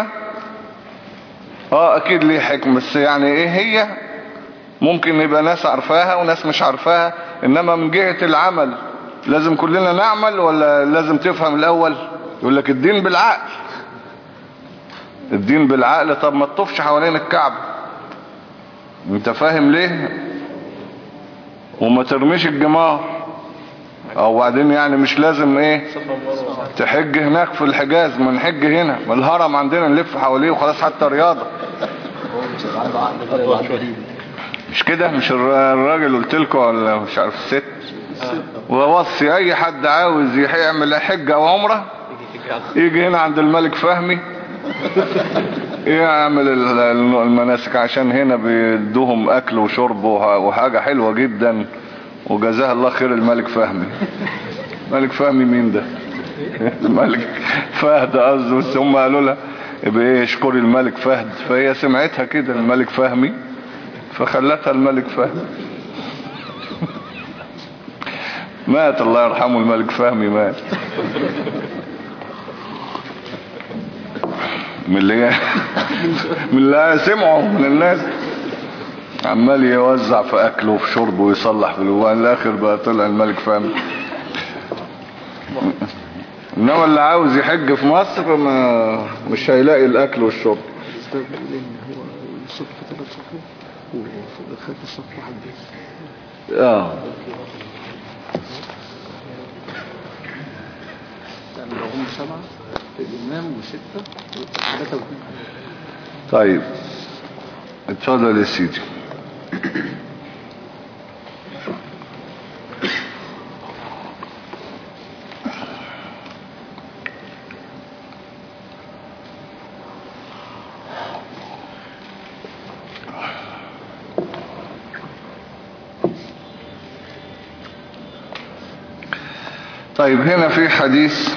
اه اكيد ليه حكمة، بس يعني ايه هي؟ ممكن يبقى ناس عارفاها وناس مش عارفاها. انما من جهة العمل لازم كلنا نعمل ولا لازم تفهم الاول؟ يقول لك الدين بالعقل. الدين بالعقل. طب ما تطفش حوالين الكعبة، انت فاهم ليه؟ وما ترميش الجمار. او بعدين يعني مش لازم ايه تحج هناك في الحجاز، ما نحج هنا، ما الهرم عندنا نلف حواليه وخلاص. حتى رياضة مش كده؟ مش الراجل قلت لكم ولا مش عارف الست؟ ووصي اي حد عاوز يعمل حجة او عمرة يجي هنا عند الملك فهمي يعمل المناسك، عشان هنا بيدوهم اكل وشرب وحاجة حلوة جدا، وجزاه الله خير الملك فهمي. ملك فهمي مين ده؟ الملك فهد قصده، بس هم قالوا لها يبقى ايه اشكري الملك فهد، فهي سمعتها كده الملك فهمي فخلتها الملك فهمي. مات الله يرحمه الملك فهمي، مات من اللي من اللي سمعوا من الناس، عمال يوزع في اكله وفي شربه ويصلح في الوان، الاخر بقى طلع الملك فهمي. انما اللي عاوز يحج في مصر ما مش هيلاقي الاكل والشرب. هو الصف ثلاث صفوف وخلف الصف واحد بس. اه يعني لو هم سبعة الإمام وستة ثلاثة واثنين. طيب اتفضل يا سيدي. طيب هنا في حديث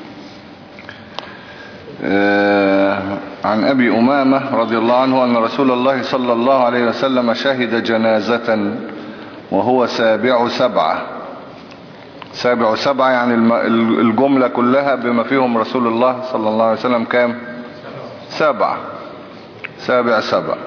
آه عن أبي أمامة رضي الله عنه أن رسول الله صلى الله عليه وسلم شهد جنازة وهو سابع سبعة. سابع سبعة يعني الجملة كلها بما فيهم رسول الله صلى الله عليه وسلم كام؟ سبعة. سابع سبعة.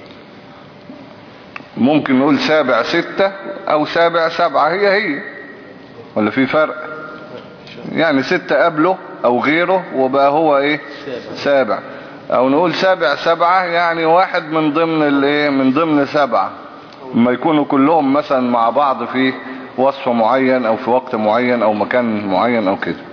ممكن نقول سابع ستة أو سابع سبعة، هي هي ولا في فرق؟ يعني ستة قبله او غيره وبقى هو ايه سابع، او نقول سابع سبعة يعني واحد من ضمن الايه من ضمن سبعة، ما يكونوا كلهم مثلا مع بعض في وصف معين او في وقت معين او مكان معين او كده.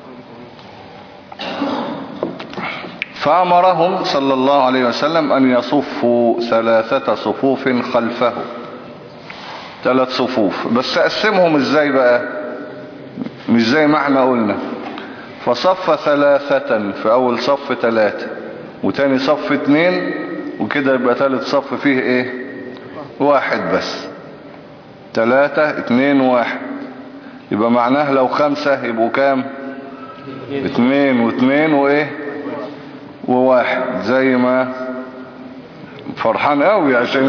فأمرهم صلى الله عليه وسلم ان يصفوا ثلاثة صفوف خلفه، ثلاث صفوف، بس قسمهم ازاي بقى؟ مش زي ما احنا قلنا، فصف ثلاثة في اول صف ثلاثة وتاني صف اتنين وكده يبقى ثالث صف فيه ايه واحد بس، ثلاثة اتنين واحد، يبقى معناه لو خمسة يبقوا كام؟ اتنين واتنين وايه وواحد. زي ما فرحان قوي عشان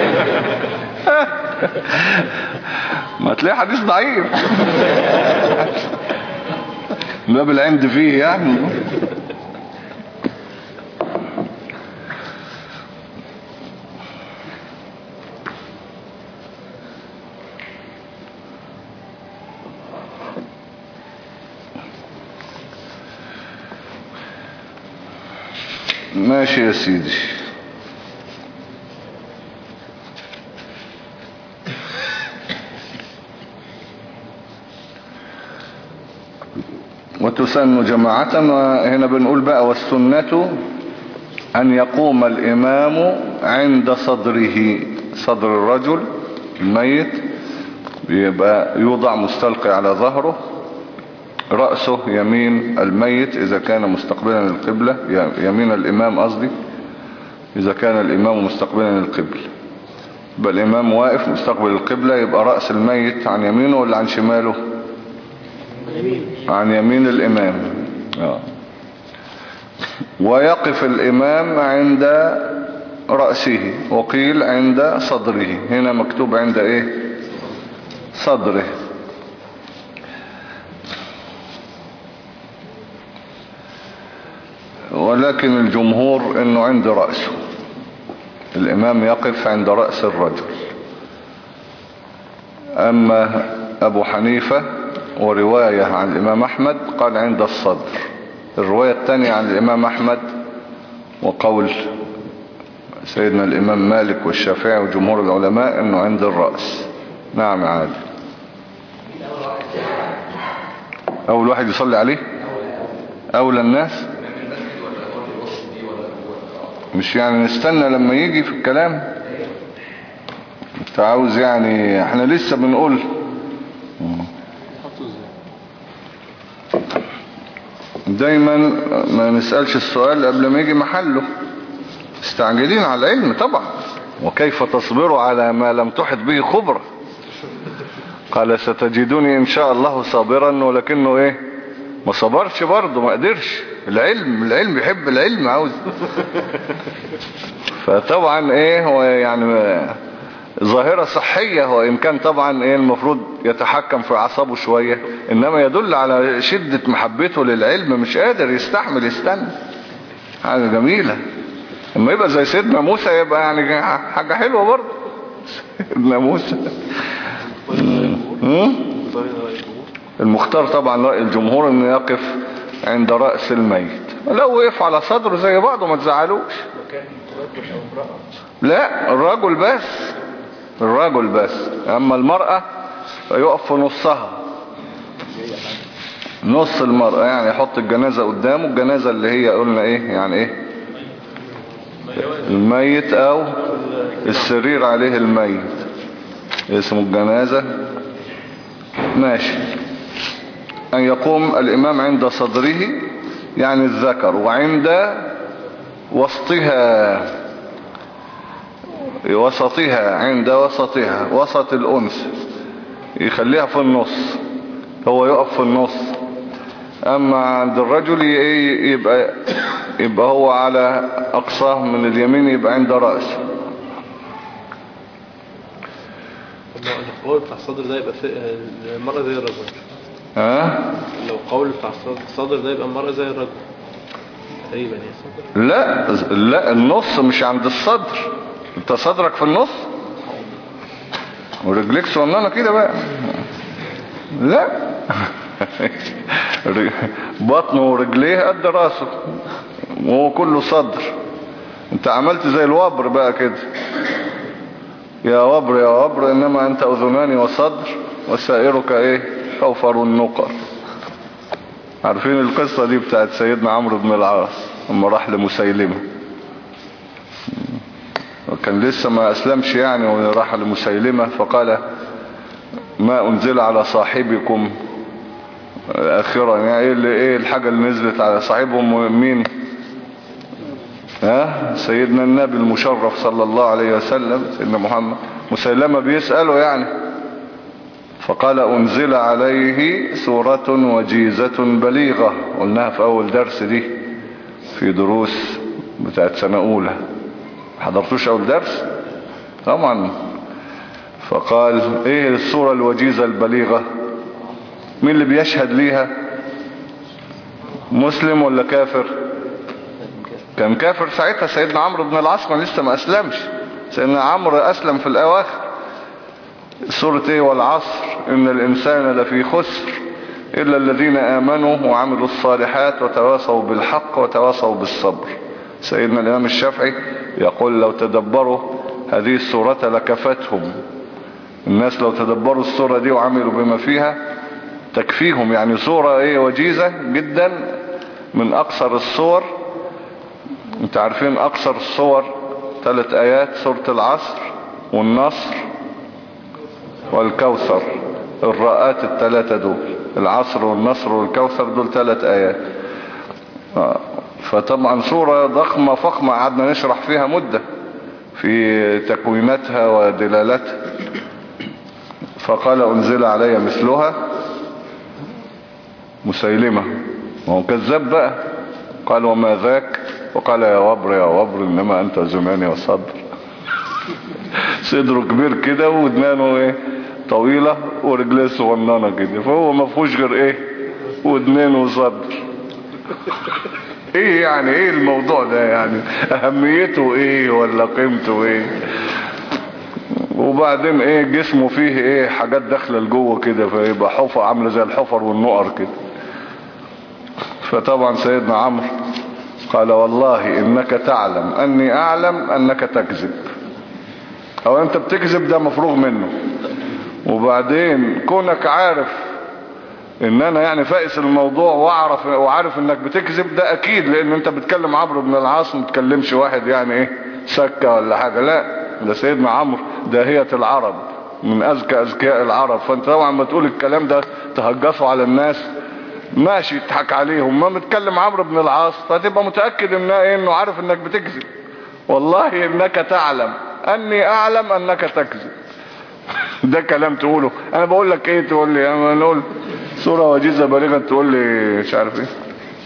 ما تلاقي حديث ضعيف ما بالعند فيه يعني. ماشي يا سيدي. وتسن جماعة. وهنا بنقول بقى والسنة أن يقوم الإمام عند صدره، صدر الرجل الميت بيبقى يوضع مستلقي على ظهره، رأسه يمين الميت إذا كان مستقبلا للقبلة، يمين الإمام قصدي إذا كان الإمام مستقبلا للقبلة، يبقى الإمام واقف مستقبل القبلة، يبقى رأس الميت عن يمينه ولا عن شماله؟ عن يمين الإمام. آه. ويقف الإمام عند رأسه، وقيل عند صدره، هنا مكتوب عند إيه؟ صدره. ولكن الجمهور انه عند رأسه، الامام يقف عند رأس الرجل. اما ابو حنيفة ورواية عن الامام احمد قال عند الصدر، الرواية الثانية عن الامام احمد وقول سيدنا الامام مالك والشافعي وجمهور العلماء انه عند الرأس. نعم يا عادل. اول واحد يصلي عليه اولى الناس، مش يعني نستنى لما يجي في الكلام؟ انت عاوز يعني احنا لسه بنقول دايما ما نسألش السؤال قبل ما يجي محله، مستعجلين على العلم طبعا. وكيف تصبروا على ما لم تحط به خبرة؟ قال ستجدوني ان شاء الله صابرا، ولكنه ايه ما صبرش برضه، ما قدرش. العلم العلم يحب العلم عاوز. فطبعا ايه هو يعني ظاهرة صحية، وإن كان طبعا ايه المفروض يتحكم في أعصابه شوية، إنما يدل على شدة محبته للعلم، مش قادر يستحمل يستنى. حاجة جميلة. اما يبقى زي سيدنا موسى يبقى يعني حاجة حلوة برضه. سيدنا موسى المختار طبعا رأي الجمهور انه يقف عند رأس الميت. لو وقف على صدره زي بعضه ما تزعلوش. لا الرجل بس، الرجل بس. اما المرأة فيقف في نصها، نص المرأة، يعني يحط الجنازة قدامه، الجنازة اللي هي قلنا ايه يعني ايه الميت او السرير عليه الميت اسمه الجنازة. ماشي. ان يقوم الامام عند صدره يعني الذكر، وعند وسطها، وسطها، عند وسطها، وسط الأنثى يخليها في النص، هو يقف في النص. اما عند الرجل يبقى يبقى هو على اقصاه من اليمين، يبقى عند رأسه. القول بتاع الصدر ده يبقى المرأة زي الرجل. ها؟ لو قول بتاع الصدر ده يبقى المرأة زي الرجل تقريبا يا صدر. لا لا النص مش عند الصدر، انت صدرك في النص ورجليك صغننه كده بقى. لا بطنه ورجليه قد راسه وهو كله صدر. انت عملت زي الوبر بقى كده، يا وبر يا وبر انما انت اذنان وصدر وسائرك ايه حفر النقر. عارفين القصة دي بتاعت سيدنا عمرو بن العاص لما راح لمسيلمة، وكان لسه ما اسلمش يعني، وراح لمسيلمة فقال ما انزل على صاحبكم اخيرا، يعني ايه اللي ايه الحاجة اللي نزلت على صاحبهم مين؟ ها سيدنا النبي المشرف صلى الله عليه وسلم، سيدنا محمد. مسيلمة بيسأله يعني، فقال انزل عليه سورة وجيزة بليغة. قلناها في اول درس دي في دروس بتاعت سنة اولى، حضرتوش اول درس طبعا. فقال ايه السورة الوجيزة البليغة؟ مين اللي بيشهد ليها؟ مسلم ولا كافر؟ كان كافر ساعتها سيدنا عمرو بن العاص، كان لسه ما اسلمش. سيدنا عمرو اسلم في الاواخر. سورة ايه؟ والعصر ان الانسان لفي خسر الا الذين امنوا وعملوا الصالحات وتواصوا بالحق وتواصوا بالصبر. سيدنا الامام الشافعي يقول لو تدبروا هذه السورة لكفتهم. الناس لو تدبروا السورة دي وعملوا بما فيها تكفيهم. يعني سورة ايه وجيزة جدا، من اقصر الصور. انت عارفين اقصر الصور ثلاث ايات، سورة العصر والنصر والكوثر. الراءات الثلاثة دول، العصر والنصر والكوثر، دول ثلاث ايات. فطبعا سورة ضخمة فخمة، قعدنا نشرح فيها مدة في تكويناتها ودلالتها. فقال انزل علي مثلها. مسيلمة وهو كذاب بقى، قال وما ذاك؟ وقال يا وبر يا وبر انما انت زماني وصدر. صدره كبير كده ودنانه ايه طويلة ورجليه صغننة كده، فهو ما فيهوش غير ايه ودنين وصدر. ايه يعني ايه الموضوع ده يعني؟ اهميته ايه ولا قيمته ايه؟ وبعدين ايه جسمه فيه ايه حاجات داخله لجوه كده، فيبقى حفر عامله زي الحفر والنقر كده. فطبعا سيدنا عمرو قال والله انك تعلم اني اعلم انك تكذب، او انت بتكذب ده مفروغ منه. وبعدين كونك عارف ان انا يعني فائس الموضوع واعرف وعارف انك بتكذب ده اكيد، لان انت بتكلم عمرو بن العاص، ما بتكلمش واحد يعني ايه سكة ولا حاجة. لا ده سيدنا عمرو داهية العرب، من اذكى اذكياء العرب. فانت طبعا ما تقول الكلام ده تهجصوا على الناس ماشي تضحك عليهم، ما بتكلم عمرو بن العاص فتبقى متأكد انه ايه انه عارف انك بتكذب. والله انك تعلم اني اعلم انك تكذب. ده كلام تقوله. انا بقول لك ايه تقول لي؟ انا نقول صورة وجيزة بالغة تقول لي مش عارف ايه.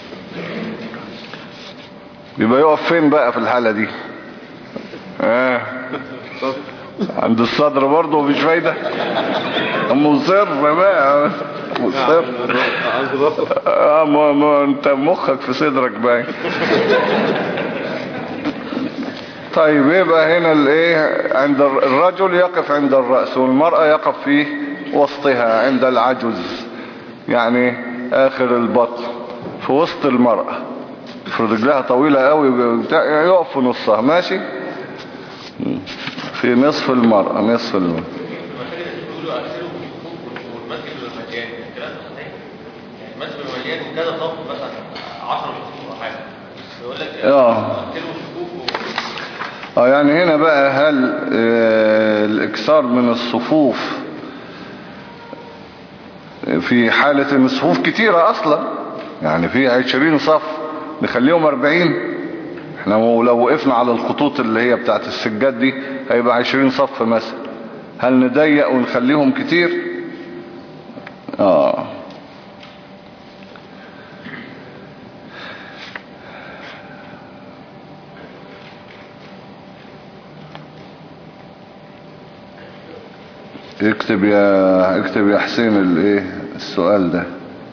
يبقى يقف فين بقى في الحالة دي؟ اه عند الصدر برضه مفيش فايدة. مصر بقى مصر. اه ما ما انت مخك في صدرك باين. طيب يبقى هنا الايه؟ عند الرجل يقف عند الرأس، والمرأة يقف في وسطها عند العجز، يعني اخر البطن في وسط المرأة. افرض رجلها طويلة قوي يقف في نصها. ماشي، في نصف المرأة، نصف المرأة. بيقولوا اغسلوا والمسجد مليان، الكلام ده صحيح؟ يعني المسجد مليان وكذا صف مثلا عشرة صفوف او حاجه، بيقول لك اه اغسلوا الصفوف. اه يعني هنا بقى هل آه الاكثار من الصفوف في حالة ان الصفوف كتيرة اصلا، يعني في عشرين صف نخليهم اربعين؟ احنا لو وقفنا على الخطوط اللي هي بتاعت السجاد دي هيبقى عشرين صف مثلا. هل نضيق ونخليهم كتير؟ اه اكتب يا اكتب يا حسين الايه السؤال ده.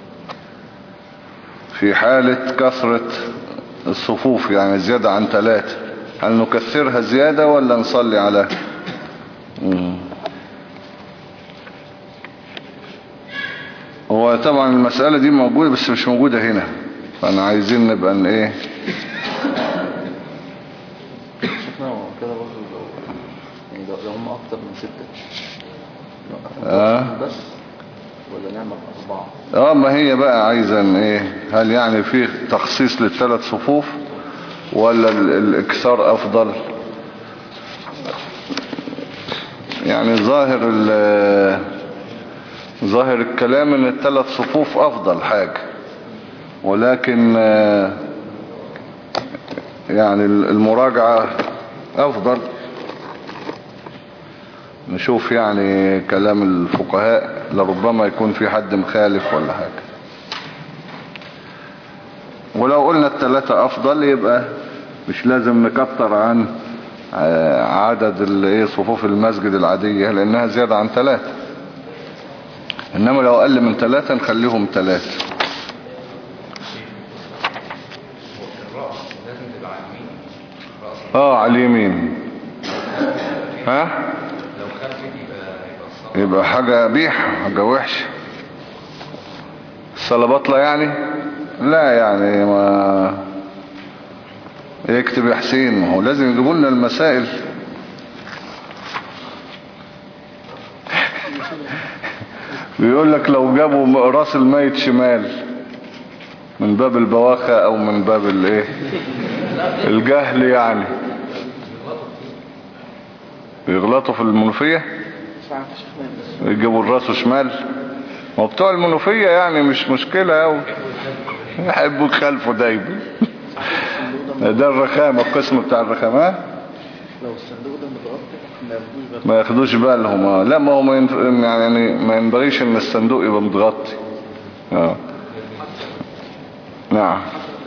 في حالة كثرة الصفوف يعني زيادة عن ثلاثة، هل نكثرها زيادة ولا نصلي عليها؟ هو طبعا المسألة دي موجودة بس مش موجودة هنا، فانا عايزين نبقى ان ايه شفنا كده برضه لو يعني لو لو هم اكتر من ستة آه. بس ولا نعمل اربعة؟ اه ما هي بقى عايزة ان ايه، هل يعني في تخصيص للثلاث صفوف ولا ال- الاكثار افضل؟ يعني ظاهر ال ظاهر الكلام ان الثلاث صفوف افضل حاجة، ولكن آه، يعني المراجعة افضل. نشوف يعني كلام الفقهاء لربما يكون في حد مخالف ولا حاجة. ولو قلنا الثلاثة افضل يبقى مش لازم نكتر عن آه، عدد الايه صفوف المسجد العادية لانها زيادة عن ثلاثة. انما لو اقل من ثلاثة نخليهم ثلاثة. اه على اليمين. ها يبقى حاجة بيح حاجة وحشة. الصلاة بطلة يعني؟ لا يعني ما يكتب يا حسين، ما هو لازم يجيبوا لنا المسائل. بيقول لك لو جابوا راس الميت شمال من باب البواخة او من باب الايه الجهل يعني يغلطوا في المنوفية، يجيبوا الراس شمال. ما بتوع المنوفية يعني مش مشكلة اوي، يحبوا يخالفوا دايما. ده الرخامة، القسم بتاع الرخامات لو الصندوق ده متغطي ما ياخدوش بالهم. ما ياخدوش بالهم. آه. لا ما هو ما, ينف... يعني ما ينبغيش ان الصندوق يبقى متغطي. اه نعم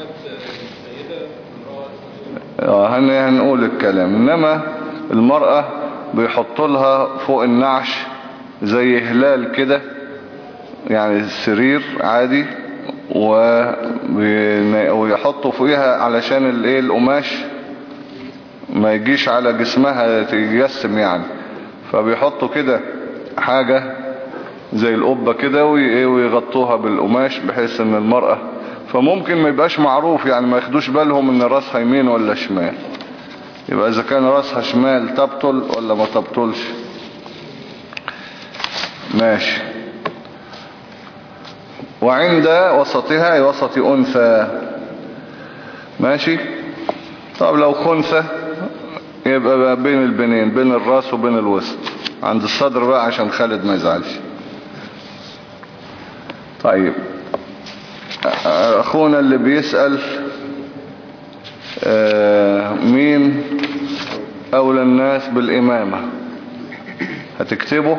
اه هن... هنقول الكلام. انما المرأة بيحطوا لها فوق النعش زي هلال كده، يعني سرير عادي و... ويحطوا فوقها علشان الايه القماش ما يجيش على جسمها تجسم يعني، فبيحطوا كده حاجة زي القبة كده ويغطوها بالقماش بحيث ان المرأة فممكن ما يبقاش معروف يعني ما ياخدوش بالهم ان راسها يمين ولا شمال. يبقى اذا كان راسها شمال تبطل ولا ما تبطلش. ماشي. وعند وسطها أي وسط أنثى. ماشي. طب لو خنثى يبقى بين البنين، بين الراس وبين الوسط، عند الصدر بقى عشان خالد ما يزعلش. طيب اخونا اللي بيسأل مين اولى الناس بالامامة، هتكتبه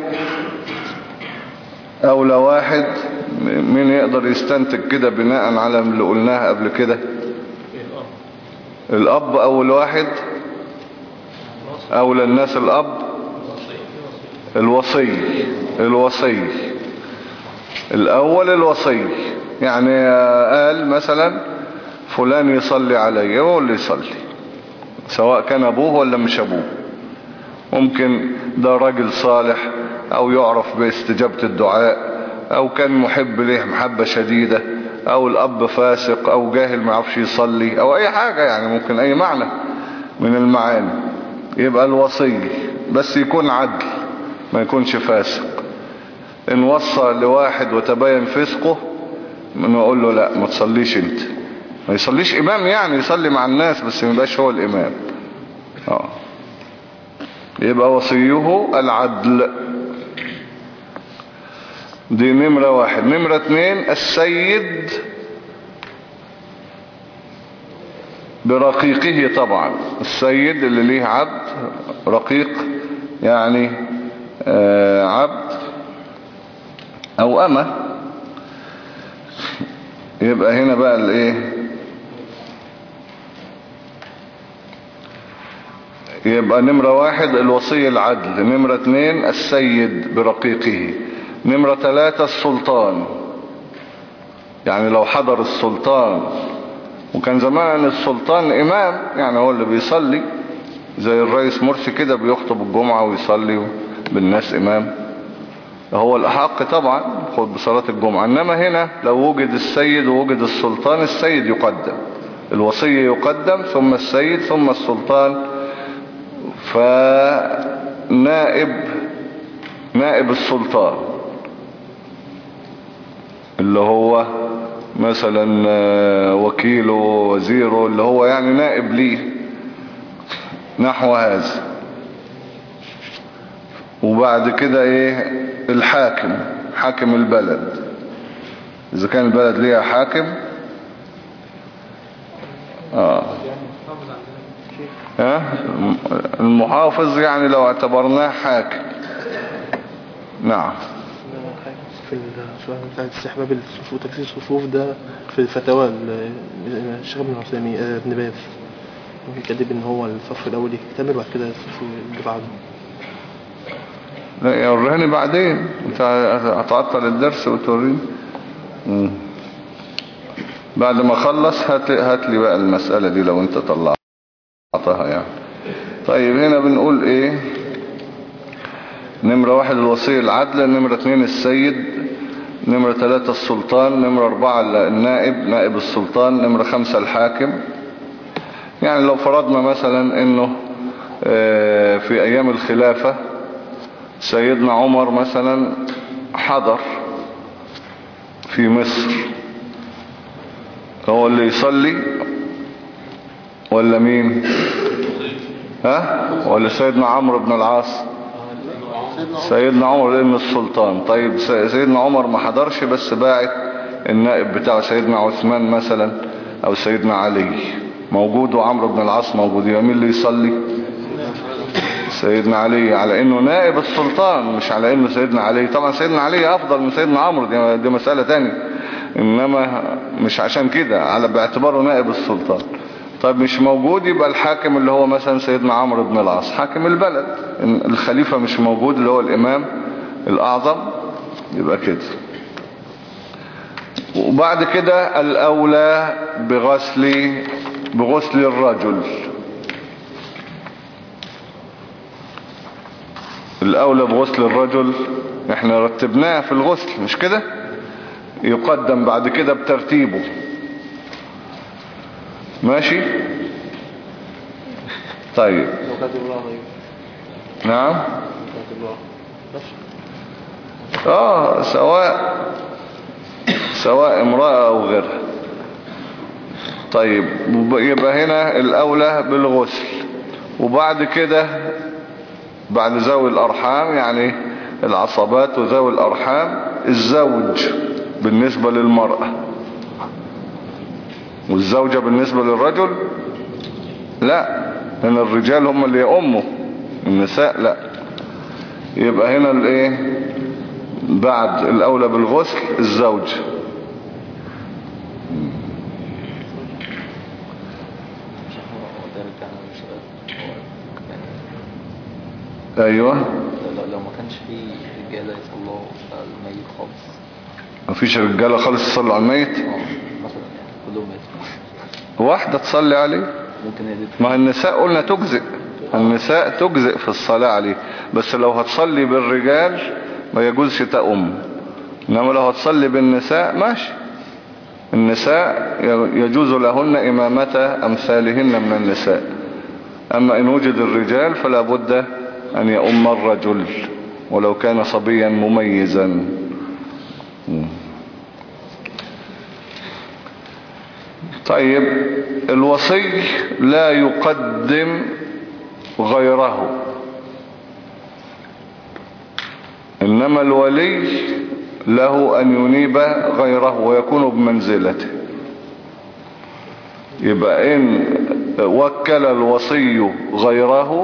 أولى واحد. مين يقدر يستنتج كده بناء على اللي قلناه قبل كده؟ الأب أول واحد. أولى الناس الأب. الوصي. الوصي الأول الوصي. يعني قال مثلا فلان يصلي علي، هو اللي يصلي سواء كان أبوه ولا مش أبوه. ممكن ده راجل صالح أو يعرف باستجابة الدعاء أو كان محب ليه محبة شديدة أو الأب فاسق أو جاهل ما يعرفش يصلي أو أي حاجة، يعني ممكن أي معنى من المعاني. يبقى الوصي بس يكون عدل ما يكونش فاسق. إن وصى لواحد وتبين فسقه نقول له لا ما تصليش انت، ما يصليش إمام، يعني يصلي مع الناس بس ما يبقاش هو الإمام. آه. يبقى وصيه العدل. دي نمرة واحد. نمرة اتنين السيد برقيقه. طبعا السيد اللي ليه عبد رقيق يعني آه عبد او امة. يبقى هنا بقى الايه، يبقى نمرة واحد الوصي العدل، نمرة اتنين السيد برقيقه، نمرة ثلاثة السلطان. يعني لو حضر السلطان، وكان زمان السلطان إمام يعني هو اللي بيصلي زي الرئيس مرسي كده بيخطب الجمعة ويصلي بالناس إمام، هو الأحق طبعا خد بصلاة الجمعة. إنما هنا لو وجد السيد ووجد السلطان السيد يقدم، الوصي يقدم ثم السيد ثم السلطان. فنائب نائب السلطان اللي هو مثلا وكيله وزيره اللي هو يعني نائب ليه نحو هذا. وبعد كده ايه الحاكم، حاكم البلد اذا كان البلد ليها حاكم. اه ها المحافظ يعني لو اعتبرناه حاكم. نعم. في السؤال بتاع استحباب الصفوف وتكسير الصفوف ده في الفتاوى الشيخ ابن عثيمين ابن باز كاتب ان هو الصف الاول يكتمل وبعد كده الصف اللي بعده. لا يوريني بعدين، انت هتعطل الدرس وتوريني بعد ما اخلص. هات هات لي بقى المسألة دي لو انت طلعتها يعني. طيب هنا بنقول ايه؟ نمرة واحد الوصي العدل، نمرة اتنين السيد، نمرة ثلاثة السلطان، نمرة اربعة النائب نائب السلطان، نمرة خمسة الحاكم. يعني لو فرضنا مثلا انه في ايام الخلافة سيدنا عمر مثلا حضر في مصر، هو اللي يصلي ولا مين؟ ها؟ ولا سيدنا عمرو بن العاص؟ سيدنا عمر لأن السلطان. طيب سيدنا عمر ما حضرش بس باعت النائب بتاع سيدنا عثمان مثلا او سيدنا علي موجود وعمرو بن العاص موجود، يبقى مين اللي يصلي؟ سيدنا علي، على انه نائب السلطان مش على انه سيدنا علي. طبعا سيدنا علي افضل من سيدنا عمرو، دي, دي مسألة تانية، انما مش عشان كده، على باعتباره نائب السلطان. طيب مش موجود يبقى الحاكم اللي هو مثلا سيدنا عمرو بن العاص حاكم البلد. الخليفة مش موجود اللي هو الامام الاعظم، يبقى كده. وبعد كده الاولى بغسل بغسل الرجل، الاولى بغسل الرجل احنا رتبناه في الغسل مش كده؟ يقدم بعد كده بترتيبه ماشي. طيب نعم اه سواء سواء امرأة او غيرها. طيب يبقى هنا الاولى بالغسل. وبعد كده بعد ذوي الارحام يعني العصبات وذوي الارحام الزوج بالنسبة للمرأة، والزوجة بالنسبة للرجل لا، لأن الرجال هم اللي يأموا، النساء لا. يبقى هنا الايه بعد الاولى بالغسل الزوج. ايوه لو لو ما كانش في رجاله يصلوا على الميت خالص. مفيش رجاله خالص يصلوا على الميت. اه مثلا يعني كلهم ماتوا. واحده تصلي عليه. ممكن هي دي. ما النساء قلنا تجزئ، النساء تجزئ في الصلاة عليه، بس لو هتصلي بالرجال ما يجوزش تأم، انما لو هتصلي بالنساء ماشي. النساء يجوز لهن إمامة أمثالهن من النساء، أما إن وجد الرجال فلا بد أن يؤم الرجل ولو كان صبيا مميزا. طيب الوصي لا يقدم غيره، إنما الولي له أن ينيب غيره ويكون بمنزلته. يبقى إن وكل الوصي غيره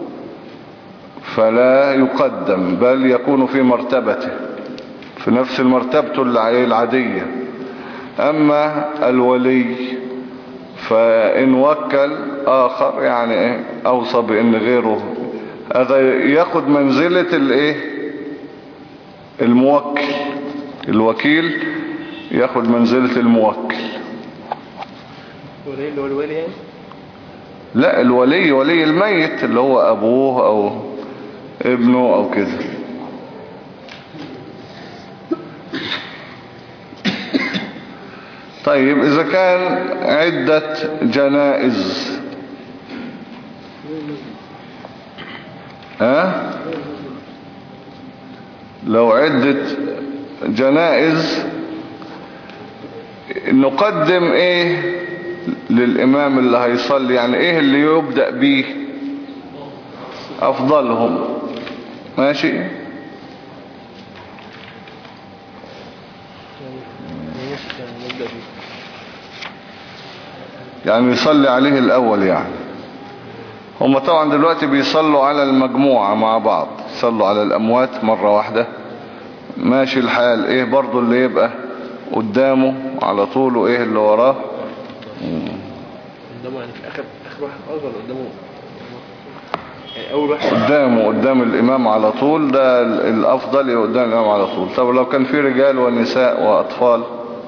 فلا يقدم، بل يكون في مرتبته، في نفس المرتبة العادية. أما الولي فإن وكل آخر يعني أوصى بأن غيره هذا ياخد منزلة الايه الموكل، الوكيل ياخد منزلة الموكل. الولي اللي هو الولي يعني؟ لا الولي ولي الميت اللي هو أبوه أو ابنه أو كده. طيب إذا كان عدة جنائز ها لو عدة جنائز نقدم ايه للإمام اللي هيصلي؟ يعني ايه اللي يبدأ بيه؟ أفضلهم. ماشي. يعني يصلي عليه الأول. يعني هم طبعا دلوقتي بيصلوا على المجموعة مع بعض، يصلوا على الأموات مرة واحدة. ماشي الحال. ايه برضو اللي يبقى قدامه على طول وايه اللي وراه؟ قدامه يعني في آخر آخر واحد أصغر قدامه، يعني أول واحد قدامه قدام الإمام على طول، ده الأفضل قدام الإمام على طول. طب لو كان في رجال ونساء وأطفال؟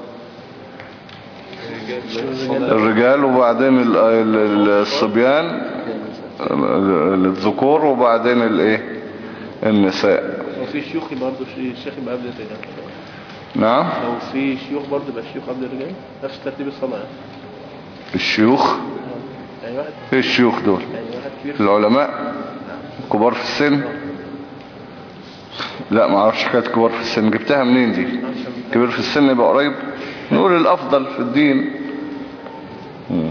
الرجال وبعدين الصبيان الذكور وبعدين الايه النساء. لو في شيوخ برضه الشيخ يبقى قبل الرجال. نعم. لو في شيوخ برضه يبقى الشيوخ قبل الرجال، نفس ترتيب الصلاة. الشيوخ يعني واحد ايه الشيوخ دول؟ يعني واحد كبير العلماء كبار في السن؟ لا ما اعرفش حكايه كبار في السن، جبتها منين دي؟ كبير في السن يبقى قريب؟ نقول الافضل في الدين. هو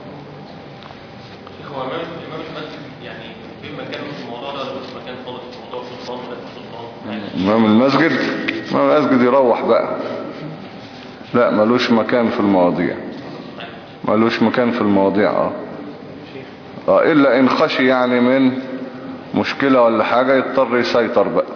امام امام المسجد يعني في مكان في الموضوع ده، بس مكان خالص في موضوع السلطان ولا السلطان امام المسجد؟ امام المسجد يروح بقى، لا ملوش مكان في المواضيع، ملوش مكان في المواضيع. اه اه الا ان خشي يعني من مشكلة ولا حاجة يضطر يسيطر بقى،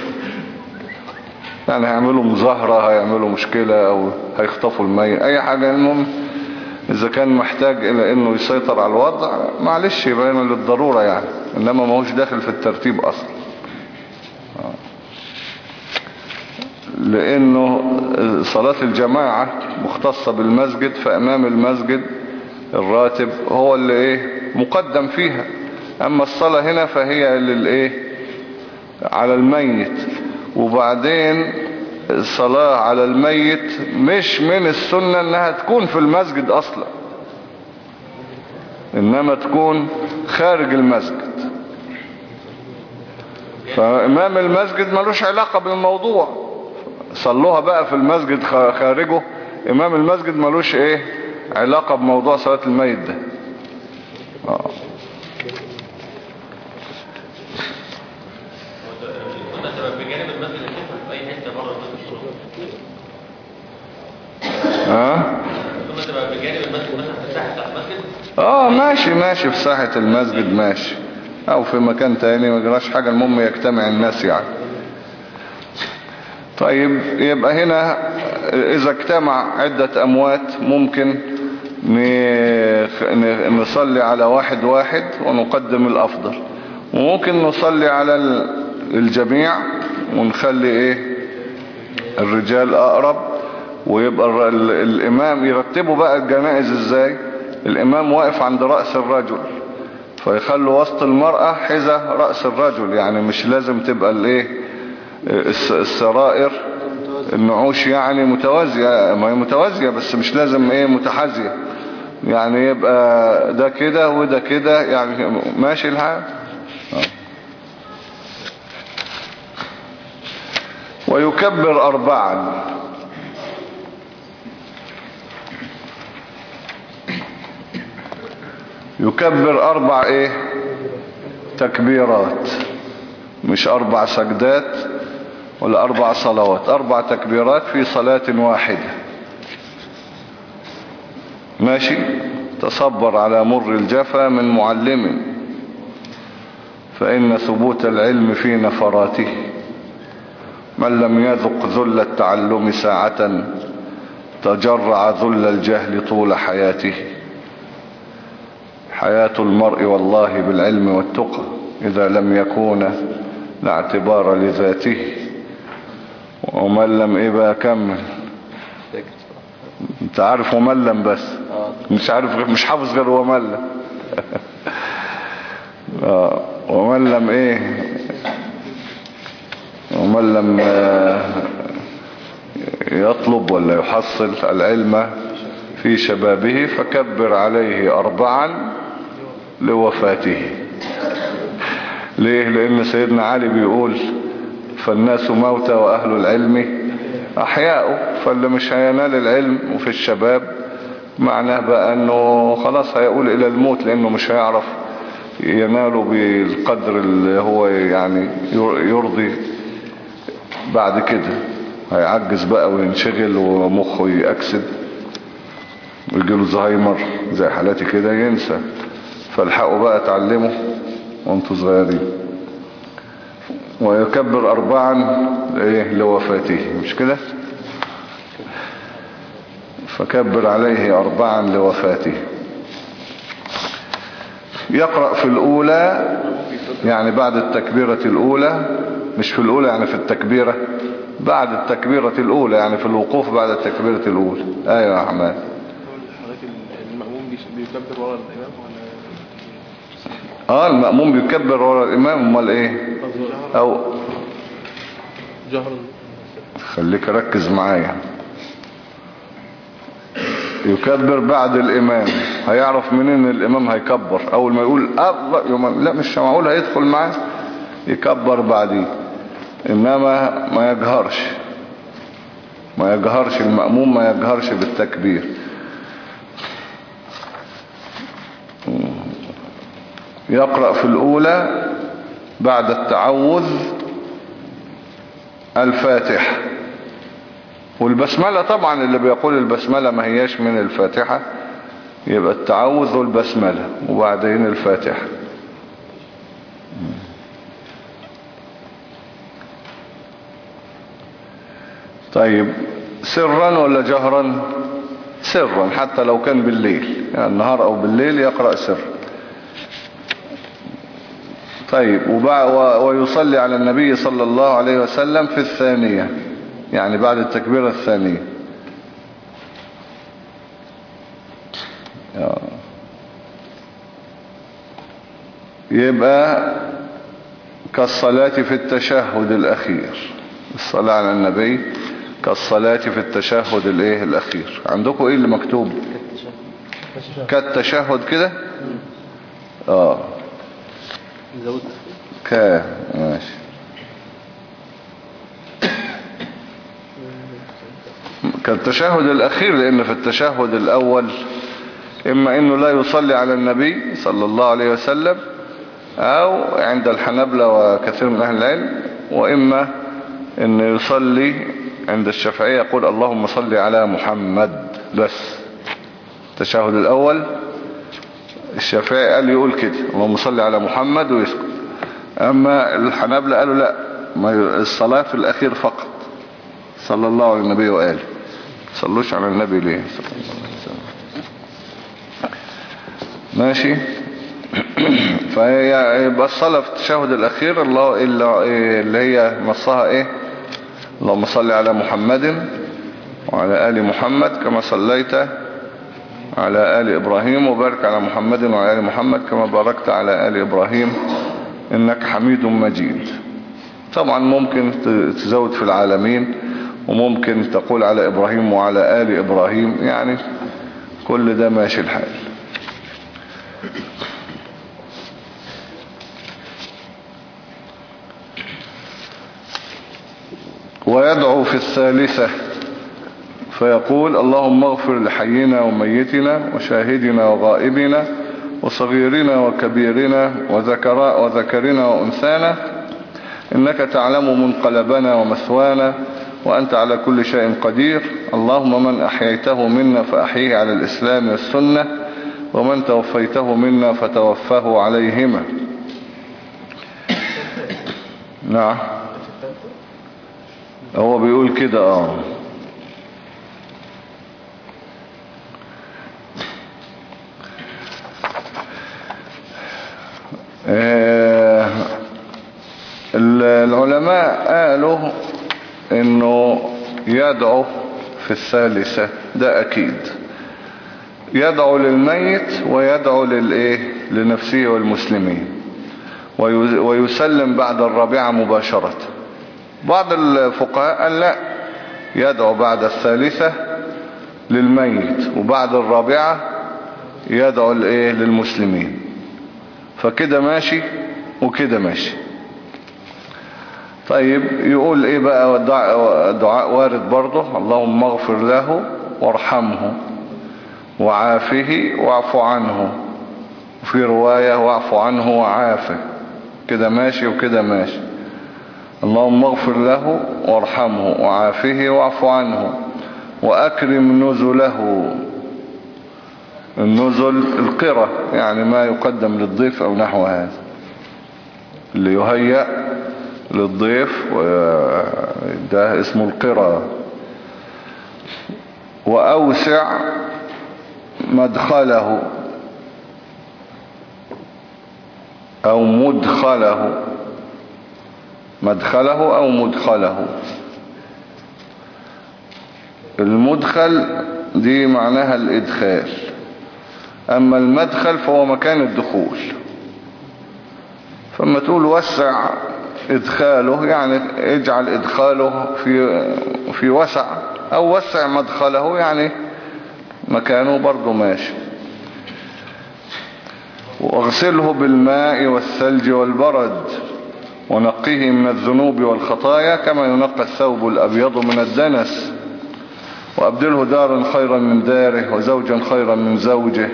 يعني هيعملوا مظاهرة، هيعملوا مشكلة او هيخطفوا الميت، اي حاجة. المهم اذا كان محتاج الى انه يسيطر على الوضع معلش يبقى للضرورة يعني، انما ما هوش داخل في الترتيب اصلا. آه. لانه صلاة الجماعة مختصة بالمسجد، فامام المسجد الراتب هو اللي ايه مقدم فيها. اما الصلاة هنا فهي للايه على الميت. وبعدين الصلاة على الميت مش من السنة انها تكون في المسجد اصلا، انما تكون خارج المسجد. فامام المسجد ملوش علاقة بالموضوع، صلوها بقى في المسجد خارجه. امام المسجد ملوش ايه علاقة بموضوع صلاة الميت ده. آه. بجانب المسجد في اي حته بره المسجد. ها ثم تبقى بجانب المسجد مثلا في الساحه بتاع المسجد. اه ماشي ماشي في ساحة المسجد ماشي، او في مكان تاني ما يجراش حاجة، المهم يجتمع الناس يعني. طيب يبقى هنا اذا اجتمع عدة اموات ممكن نصلي على واحد واحد ونقدم الافضل، وممكن نصلي على الجميع ونخلي ايه الرجال اقرب، ويبقى الامام يرتبوا بقى الجنائز ازاي. الامام واقف عند رأس الرجل فيخلوا وسط المرأة حذا رأس الرجل، يعني مش لازم تبقى الايه السرائر النعوش يعني متوازية، ما هي متوازية بس مش لازم ايه متحازية، يعني يبقى ده كده وده كده يعني ماشي الحال. ويكبر أربعا، يكبر أربع إيه تكبيرات، مش أربع سجدات ولا أربع صلوات، أربع تكبيرات في صلاة واحدة. ماشي. تصبر على مر الجفا من معلم، فإن ثبوت العلم في نفراته، من لم يذق ذل التعلم ساعة تجرع ذل الجهل طول حياته. حياة المرء والله بالعلم والتقى، إذا لم يكون لا اعتبار لذاته. ومن لم إبا كمل، انت عارف ومن لم بس مش عارف، مش حافظ غير ومن لم ومن لم ايه ومن لم يطلب ولا يحصل العلم في شبابه فكبر عليه أربعا لوفاته. ليه؟ لأن سيدنا علي بيقول فالناس موتى وأهل العلم أحياء، فاللي مش هينال العلم وفي الشباب معناه بقى أنه خلاص هيقول إلى الموت، لأنه مش هيعرف يناله بالقدر اللي هو يعني يرضي بعد كده، هيعجز بقى وينشغل ومخه يأكسد ويجيله زهايمر زي حالاتي كده ينسى. فالحقوا بقى تعلموا وانتوا صغيرين. ويكبر أربعا إيه لوفاته، مش كده؟ فكبر عليه أربعا لوفاته. يقرأ في الأولى يعني بعد التكبيرة الأولى، مش في الأولى يعني في التكبيرة، بعد التكبيرة الأولى يعني في الوقوف بعد التكبيرة الأولى. أيوة يا أحمد. المأموم بيكبر ورا الإمام ولا؟ اه المأموم بيكبر ورا الإمام، امال ايه؟ او جهر. خليك ركز معايا. يكبر بعد الإمام، هيعرف منين الإمام هيكبر؟ أول ما يقول الله يوم لا مش معقول هيدخل معاه، يكبر بعديه. إنما ما يجهرش، ما يجهرش المأموم، ما يجهرش بالتكبير. يقرأ في الأولى بعد التعوذ الفاتحة والبسملة. طبعا اللي بيقول البسملة ما هياش من الفاتحة يبقى التعوذ والبسملة وبعدين الفاتحة. طيب سرا ولا جهرا؟ سرا، حتى لو كان بالليل، يعني النهار او بالليل يقرأ سر. طيب ويصلي على النبي صلى الله عليه وسلم في الثانية، يعني بعد التكبيرة الثانية. يبقى كالصلاة في التشهد الأخير، الصلاة على النبي كالصلاة في التشهد الايه الأخير. عندكم ايه اللي مكتوب؟ كالتشهد كده. اه كا ماشي. كالتشهد الأخير، لأن في التشهد الأول إما أنه لا يصلي على النبي صلى الله عليه وسلم، أو عند الحنبلة وكثير من أهل العلم، وإما أنه يصلي عند الشافعية يقول اللهم صل على محمد بس. التشهد الأول الشافعي قال يقول كده اللهم صل على محمد ويسكت. اما الحنابلة قالوا لا، ما الصلاة في الاخير فقط، صلى الله على النبي وآله. صلوش على النبي ليه صلى الله عليه وسلم. ماشي. فيبقى الصلاة في التشهد الاخير الله اللي هي نصها ايه؟ اللهم صل على محمد وعلى آل محمد كما صليت على آل إبراهيم وبارك على محمد وعلى آل محمد كما باركت على آل إبراهيم إنك حميد مجيد. طبعا ممكن تزود في العالمين، وممكن تقول على إبراهيم وعلى آل إبراهيم، يعني كل ده ماشي الحال. ويدعو في الثالثة فيقول اللهم اغفر لحينا وميتنا وشاهدنا وغائبنا وصغيرنا وكبيرنا وذكرنا وأنثانا إنك تعلم منقلبنا ومثوانا وأنت على كل شيء قدير. اللهم من أحييته منا فأحيه على الإسلام والسنة ومن توفيته منا فتوفاه عليهما. نعم هو بيقول كده اه العلماء قالوا انه يدعو في الثالثة ده اكيد، يدعو للميت ويدعو للايه لنفسه والمسلمين، ويسلم بعد الرابعة مباشرة. بعض الفقهاء قال لا، يدعو بعد الثالثة للميت وبعد الرابعة يدعو الايه للمسلمين. فكده ماشي وكده ماشي. طيب يقول ايه بقى دعاء وارد برضه، اللهم اغفر له وارحمه وعافه واعف عنه، وفي رواية واعف عنه وعافه. كده ماشي وكده ماشي. اللهم اغفر له وارحمه وعافه واعف عنه واكرم نزله. النزل القرى، يعني ما يقدم للضيف او نحو هذا اللي يهيأ للضيف، ده اسمه القرى. واوسع مدخله او مدخله، مدخله او مدخله. المدخل دي معناها الادخال، اما المدخل فهو مكان الدخول. فما تقول وسع ادخاله يعني اجعل ادخاله في في وسع، او وسع مدخله يعني مكانه برضو ماشي. واغسله بالماء والثلج والبرد ونقيه من الذنوب والخطايا كما ينقى الثوب الأبيض من الدنس، وأبدله دارا خيرا من داره وزوجا خيرا من زوجه.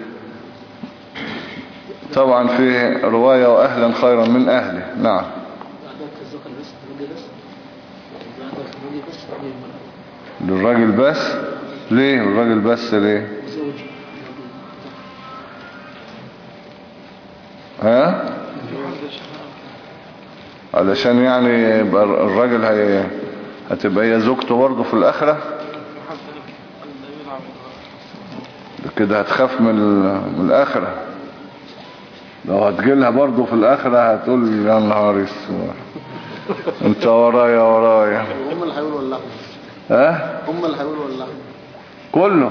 طبعا في رواية وأهلا خيرا من أهله. نعم للراجل بس. ليه الراجل بس ليه؟ ها علشان يعني يبقى الراجل هي هتبقى هي زوجته برضه في الآخرة كده، هتخاف من من الآخرة. لو هتجيلها برضه في الآخرة هتقول يا نهار اسود انت ورايا ورايا. هم اللي هيقولوا والله. ها هم اللي هيقولوا والله كله.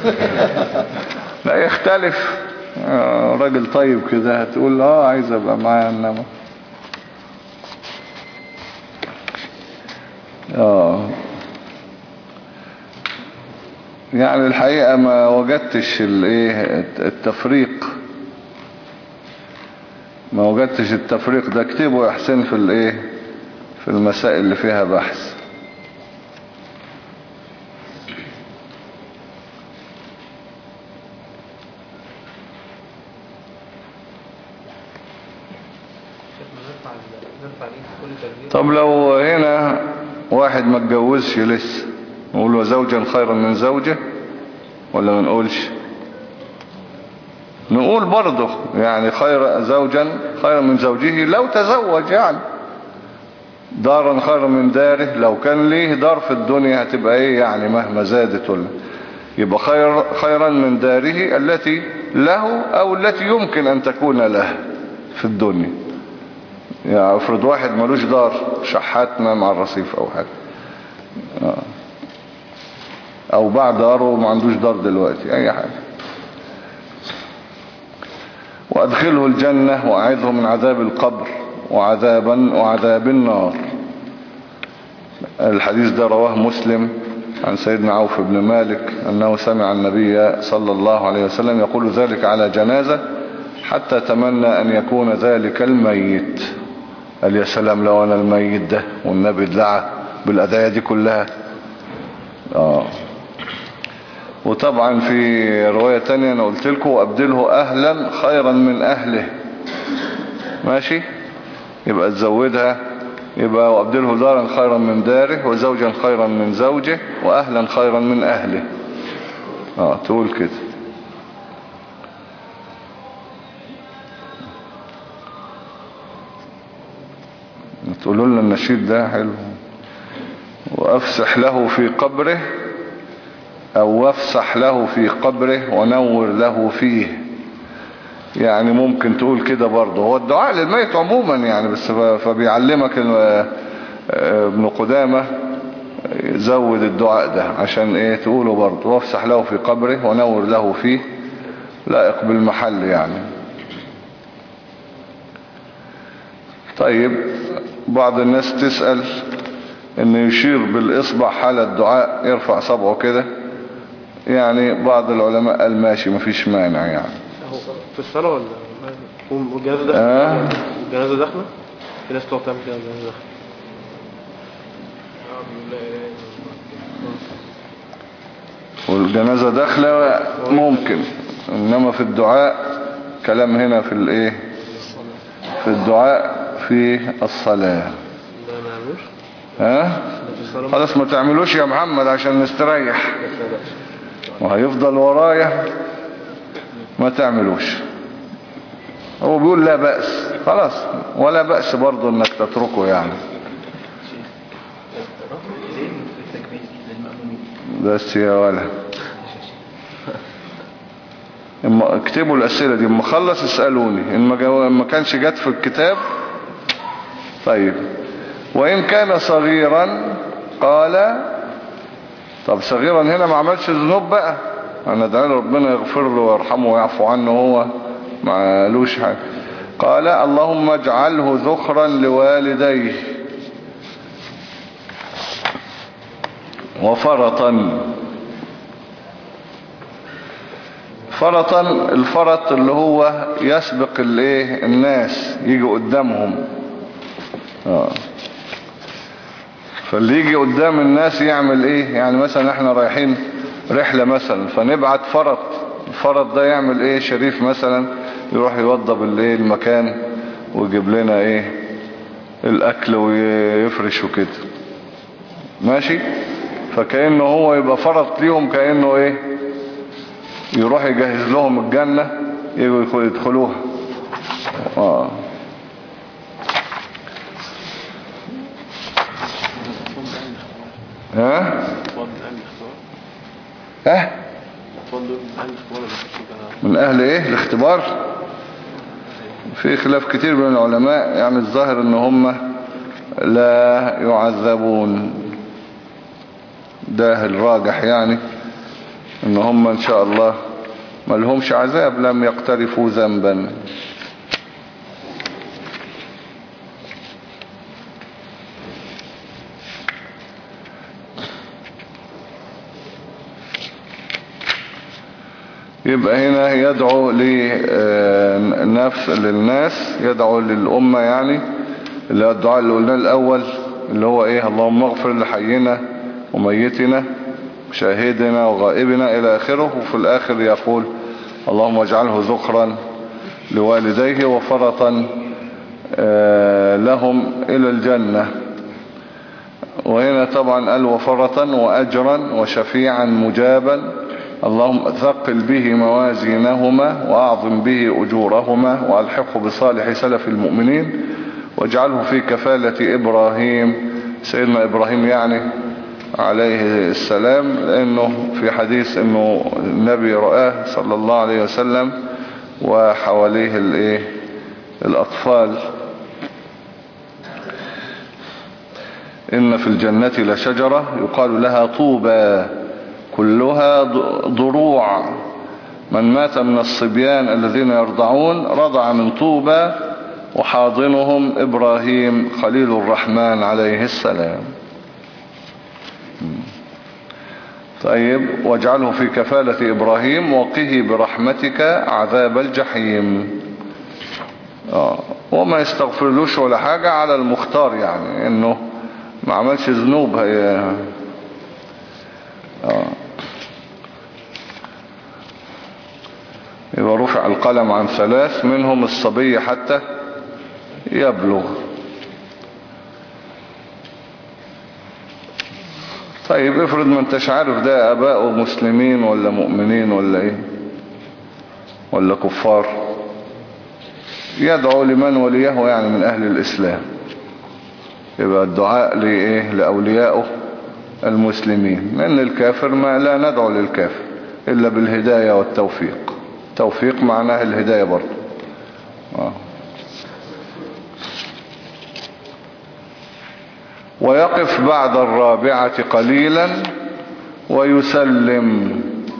لا يختلف. راجل طيب كده هتقول اه عايز ابقى معايا، انما اه يعني الحقيقة ما وجدتش الايه التفريق، ما وجدتش التفريق ده. اكتبوا يا حسين في الايه في المسائل اللي فيها بحث. طب لو هنا واحد ما اتجوزش لسه، نقول له زوجا خيرا من زوجه ولا ما نقولش؟ نقول برضه يعني خير زوجا خير من زوجه لو تزوج، يعني دارا خير من داره، لو كان ليه دار في الدنيا هتبقى ايه يعني مهما زادت ولا يبقى خير خيرا من داره التي له او التي يمكن ان تكون له في الدنيا. يعني افرض واحد ملوش دار، شحات نام على الرصيف او حاجة، او بعد داره وما عندوش دار دلوقتي اي حاجة. وادخله الجنة واعذه من عذاب القبر وعذابا وعذاب النار. الحديث ده رواه مسلم عن سيدنا عوف بن مالك أنه سمع النبي صلى الله عليه وسلم يقول ذلك على جنازة حتى تمنى أن يكون ذلك الميت. قال يا سلام لو أنا الميت ده، والنبي دعا بالأدعية دي كلها. آه. وطبعا في رواية تانية أنا قلت لكم وأبدله أهلا خيرا من أهله. ماشي، يبقى تزودها، يبقى وأبدله دارا خيرا من داره وزوجا خيرا من زوجه وأهلا خيرا من أهله. اه تقول كده. تقولوا لنا النشيد ده حلو. وأفسح له في قبره أو وافسح له في قبره ونور له فيه. يعني ممكن تقول كده برضه. هو الدعاء للميت عموما يعني، بس فبيعلمك ابن قدامة زود الدعاء ده عشان ايه تقوله برضه. وافسح له في قبره ونور له فيه لائق بالمحل يعني. طيب بعض الناس تسأل ان يشير بالاصبع حال الدعاء، يرفع صبعه كده. يعني بعض العلماء قال ماشي مفيش مانع يعني. في الصلاة ولا والجنازة داخلة؟ آه. الجنازة داخلة؟ في ناس تقعد تعمل كده الجنازة داخلة. والجنازة داخلة ممكن، انما في الدعاء كلام هنا في الايه، في الدعاء في الصلاة. ده ما يعملوش؟ ها خلاص ما تعملوش يا محمد عشان نستريح، وهيفضل ورايا. ما تعملوش. هو بيقول لا بأس، خلاص ولا بأس برضو انك تتركه يعني. بس يا ولا اما اكتبوا الاسئلة دي، اما خلص اسألوني، ان ما كانش جات في الكتاب. طيب وان كان صغيرا قال. طب صغيرا هنا ما عملش ذنوب بقى، انا ادعي له ربنا يغفر له ويرحمه ويعفو عنه، هو ما قالوش حاجه. قال اللهم اجعله ذخرا لوالديه وفرطا. فرطا، الفرط اللي هو يسبق الايه الناس، يجي قدامهم. اه فاللي يجي قدام الناس يعمل ايه؟ يعني مثلا احنا رايحين رحلة مثلا، فنبعت فرط. الفرط ده يعمل ايه؟ شريف مثلا يروح يوضب الايه المكان ويجيب لنا ايه الاكل ويفرش وكده. ماشي، فكأنه هو يبقى فرط ليهم، كأنه ايه يروح يجهز لهم الجنة يجوا يدخلوها. اه ها ها من اهل ايه الاختبار؟ في خلاف كتير بين العلماء، يعني الظاهر ان هم لا يعذبون، ده الراجح يعني، ان هم ان شاء الله ما لهمش عذاب، لم يقترفوا ذنبا. يبقى هنا يدعو لنفس للناس، يدعو للأمة يعني، اللي هو الدعاء اللي قلناه الأول اللي هو ايه اللهم اغفر لحينا وميتنا شاهدنا وغائبنا إلى آخره. وفي الآخر يقول اللهم اجعله ذخرا لوالديه وفرطا لهم إلى الجنة. وهنا طبعا قال وفرطا وأجرا وشفيعا مجابا اللهم ثقل به موازينهما وأعظم به أجورهما وألحقه بصالح سلف المؤمنين واجعله في كفالة إبراهيم، سيدنا إبراهيم يعني عليه السلام، لأنه في حديث أنه النبي رآه صلى الله عليه وسلم وحواليه الإيه الأطفال. إن في الجنة لشجرة يقال لها طوبى كلها ضروع، من مات من الصبيان الذين يرضعون رضع من طوبى وحاضنهم إبراهيم خليل الرحمن عليه السلام. طيب واجعله في كفالة إبراهيم وقه برحمتك عذاب الجحيم. آه. وما يستغفرلوش ولا حاجة على المختار، يعني انه ما عملش ذنوب. هي آه. يبقى رفع القلم عن ثلاث، منهم الصبي حتى يبلغ. طيب افرض ما انتش عارف ده اباء مسلمين ولا مؤمنين ولا ايه ولا كفار، يدعو لمن وليه يعني من اهل الاسلام. يبقى الدعاء لإيه لأوليائه المسلمين، لأن الكافر ما لا ندعو للكافر إلا بالهداية والتوفيق. توفيق معناه الهداية برضه. آه. ويقف بعد الرابعة قليلا ويسلم.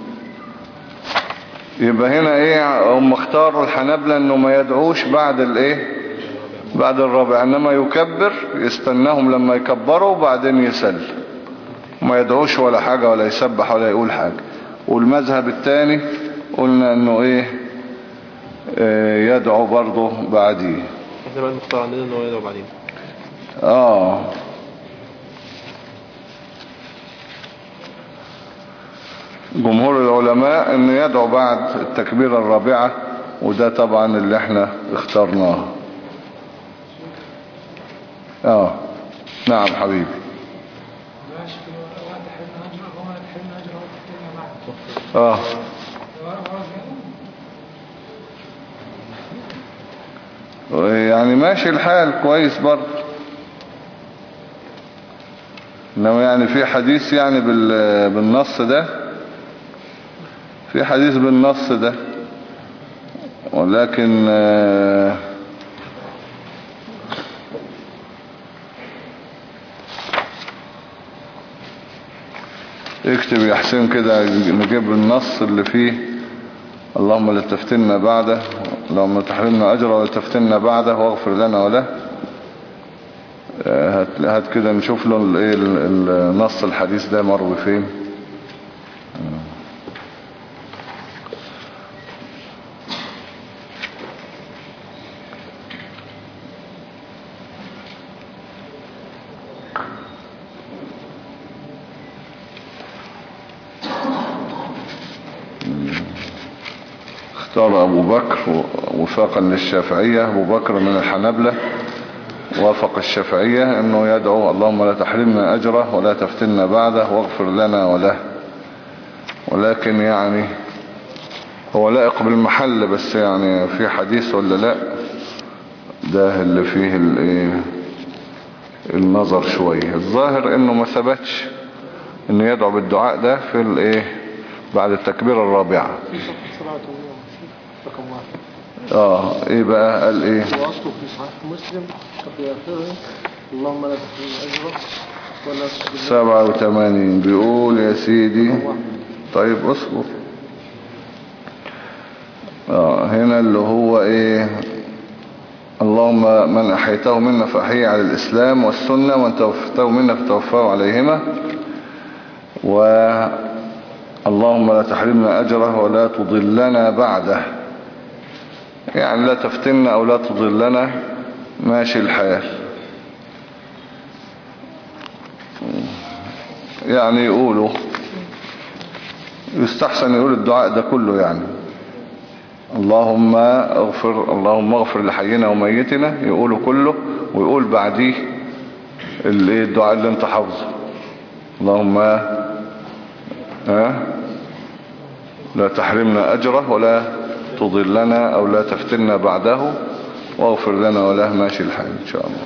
يبقى هنا ايه هم اختاروا الحنابلة انه ما يدعوش بعد الايه بعد الرابعة، انما يكبر يستناهم لما يكبروا وبعدين يسلم، ما يدعوش ولا حاجة ولا يسبح ولا يقول حاجة. والمذهب الثاني قلنا انه ايه اه يدعو برضه بعديه. احنا بقى المختار عندنا انه يدعو بعدين. اه جمهور العلماء ان يدعو بعد التكبيرة الرابعة، وده طبعا اللي احنا اخترناه. اه نعم حبيبي. اه يعني ماشي الحال كويس برضه، انما يعني في حديث يعني بالنص ده، في حديث بالنص ده، ولكن آه اكتب يا حسين كده نجيب النص اللي فيه اللهم لا تفتنا بعده، اللهم لا تحرمنا أجره ولا تفتنا بعده واغفر لنا وله. هات, هات كده نشوف له النص الحديث ده مروي فين. اختار أبو بكر وفاقا للشافعية، أبو بكر من الحنبلة وافق الشافعية أنه يدعو اللهم لا تحرمنا أجره ولا تفتنا بعده واغفر لنا وله. ولكن يعني هو لائق بالمحل، بس يعني في حديث ولا لا، ده اللي فيه النظر شوية. الظاهر أنه ما ثبتش أنه يدعو بالدعاء ده في الايه بعد التكبير الرابعة. اه ايه بقى قال ايه واصله في صحيح مسلم في اخره اللهم لا تحرمنا اجره ولا سبعة وثمانين بيقول يا سيدي. طيب اصبر. اه هنا اللي هو ايه اللهم من احيته منا فاحيه على الاسلام والسنة، ومن توفته منا فتوفاه عليهما، واللهم لا تحرمنا اجره ولا تضلنا بعده. يعني لا تفتنا او لا تضلنا، ماشي الحال. يعني يقولوا يستحسن يقول الدعاء ده كله، يعني اللهم اغفر اللهم اغفر لحينا وميتنا، يقولوا كله ويقول بعديه الدعاء اللي انت حافظه اللهم ها لا تحرمنا أجره ولا تضلنا أو لا تفتنا بعده واغفر لنا وله ماشي الحال إن شاء الله.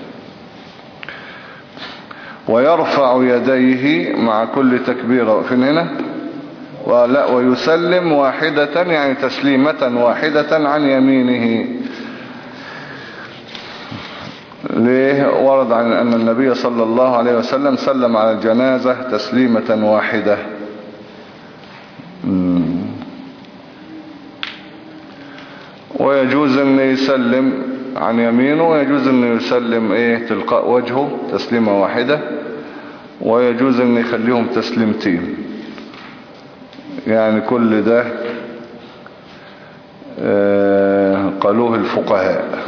ويرفع يديه مع كل تكبيرة فين هنا ولا ويسلم واحدة يعني تسليمة واحدة عن يمينه. ليه؟ ورد عن أن النبي صلى الله عليه وسلم سلم على الجنازة تسليمة واحدة. ويجوز أن يسلم عن يمينه ويجوز أن يسلم إيه تلقاء وجهه تسليمة واحدة ويجوز أن يخليهم تسليمتين. يعني كل ده آه قالوه الفقهاء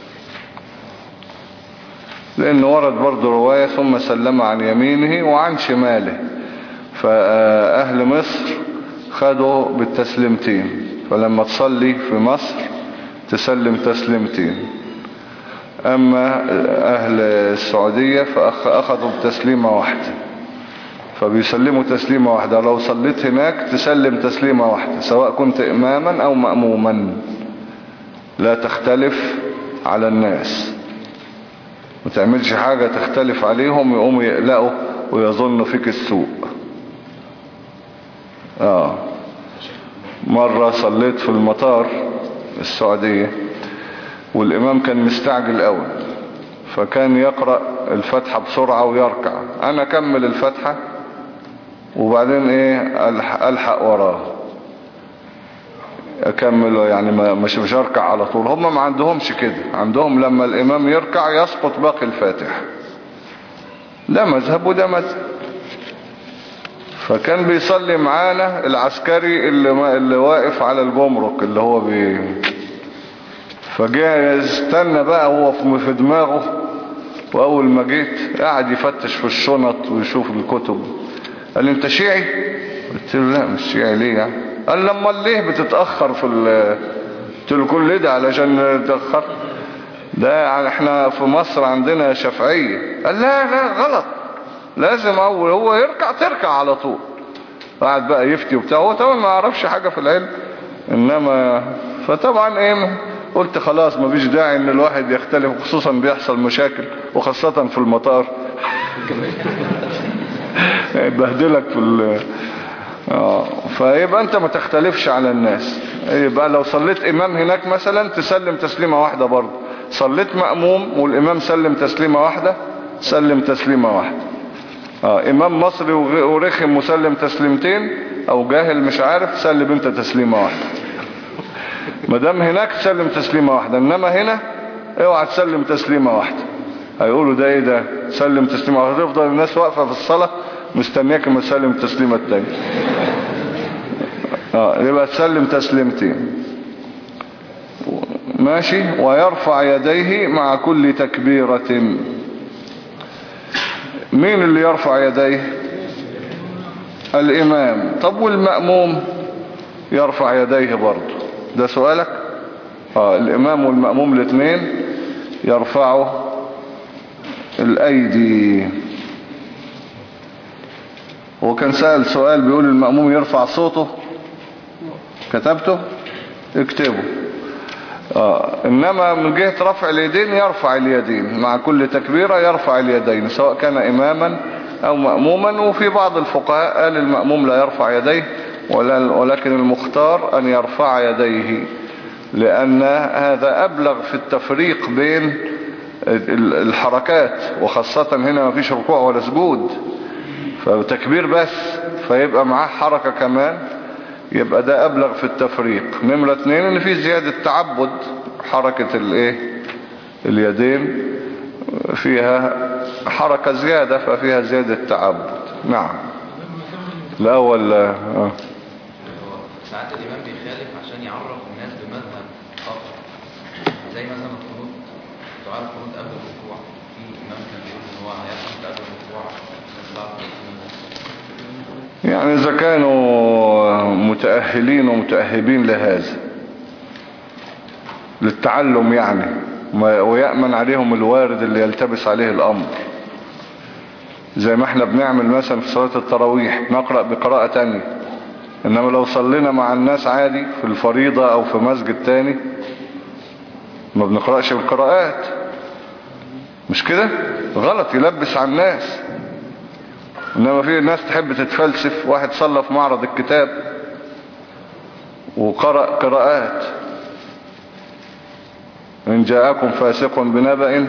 لأنه ورد برضو رواية ثم سلم عن يمينه وعن شماله، فأهل مصر خدوا بالتسليمتين، فلما تصلي في مصر تسلم تسليمتين. أما أهل السعودية فأخذوا بتسليمة واحدة، فبيسلموا تسليمة واحدة. لو صليت هناك تسلم تسليمة واحدة سواء كنت إماما أو مأموما، لا تختلف على الناس، ما تعملش حاجة تختلف عليهم يقوموا يقلقوا ويظنوا فيك السوء. آه مرة صليت في المطار السعودية والإمام كان مستعجل قوي، فكان يقرأ الفتحة بسرعة ويركع، أنا كمل الفتحة وبعدين إيه ألحق, ألحق وراه أكمل، يعني مش مش أركع على طول. هم ما عندهمش كده، عندهم لما الإمام يركع يسقط باقي الفاتحة، ده مذهب وده مذهب. فكان بيصلي معانا العسكري اللي, اللي واقف على الجمرك اللي هو بي فجاء يستنى بقى هو في دماغه، وأول ما جيت قاعد يفتش في الشنط ويشوف الكتب. قال لي انت شيعي؟ قلت له لا مش شيعي. ليه يعني؟ قال لما ليه بتتأخر في ال قلت له كل ده علشان تتأخر؟ ده يعني احنا في مصر عندنا شافعية. قال لا لا غلط، لازم اول هو يركع تركع على طول. قاعد بقى يفتي وبتاع، هو طبعا ما عرفش حاجة في العلم، انما فطبعا ايه قلت خلاص ما فيش داعي ان الواحد يختلف، خصوصا بيحصل مشاكل وخاصة في المطار بهدلك في ال اه فيبقى انت ما تختلفش على الناس. يبقى لو صليت امام هناك مثلا تسلم تسليمة واحدة برضه، صليت مأموم والامام سلم تسليمة واحدة سلم تسليمة واحدة. اه امام مصري ورخم مسلم تسليمتين، او جاهل مش عارف سلم انت تسليمة واحدة. مدام هناك تسلم تسليمة واحدة، انما هنا اوعى تسلم تسليمة واحدة، هيقولوا ده ايه ده سلم تسليمة واحدة. تفضل الناس واقفة في الصلاة مستنياك ما تسلم التسليمة التانية. اه يبقى تسلم تسليمتين ماشي. ويرفع يديه مع كل تكبيرة. مين اللي يرفع يديه؟ الإمام. طب والمأموم يرفع يديه برضه؟ ده سؤالك. آه الإمام والمأموم الاثنين يرفعوا الأيدي. هو كان سأل سؤال بيقول المأموم يرفع صوته، كتبته اكتبه. آه. إنما من جهة رفع اليدين يرفع اليدين مع كل تكبيرة، يرفع اليدين سواء كان إماما أو مأموما. وفي بعض الفقهاء قال المأموم لا يرفع يديه، ولكن المختار أن يرفع يديه، لأن هذا أبلغ في التفريق بين الحركات، وخاصة هنا ما فيش ركوع ولا سجود، فتكبير بس، فيبقى معاه حركة كمان، يبقى ده أبلغ في التفريق. نمرة اتنين ان في زيادة تعبد، حركة الايه اليدين فيها حركة زيادة ففيها زيادة تعبد. نعم. الأول آه. ساعات الإمام بيخالف عشان يعرف الناس بمذهب آخر، زي مثلا القنوت، دعاء القنوت قبل الركوع، في إمام كان بيقول إن هو هيقنط قبل الركوع بس بعد الركوع. يعني إذا كانوا متأهلين ومتأهبين لهذا للتعلم يعني، ويأمن عليهم الوارد اللي يلتبس عليه الأمر، زي ما احنا بنعمل مثلا في صلاة التراويح نقرأ بقراءة تانية انما لو صلينا مع الناس عادي في الفريضة او في مسجد تاني ما بنقرأش القراءات، مش كده؟ غلط يلبس على الناس. انما في ناس تحب تتفلسف، واحد صلى في معرض الكتاب وقرأ قراءات إن جاءكم فاسق بنبأ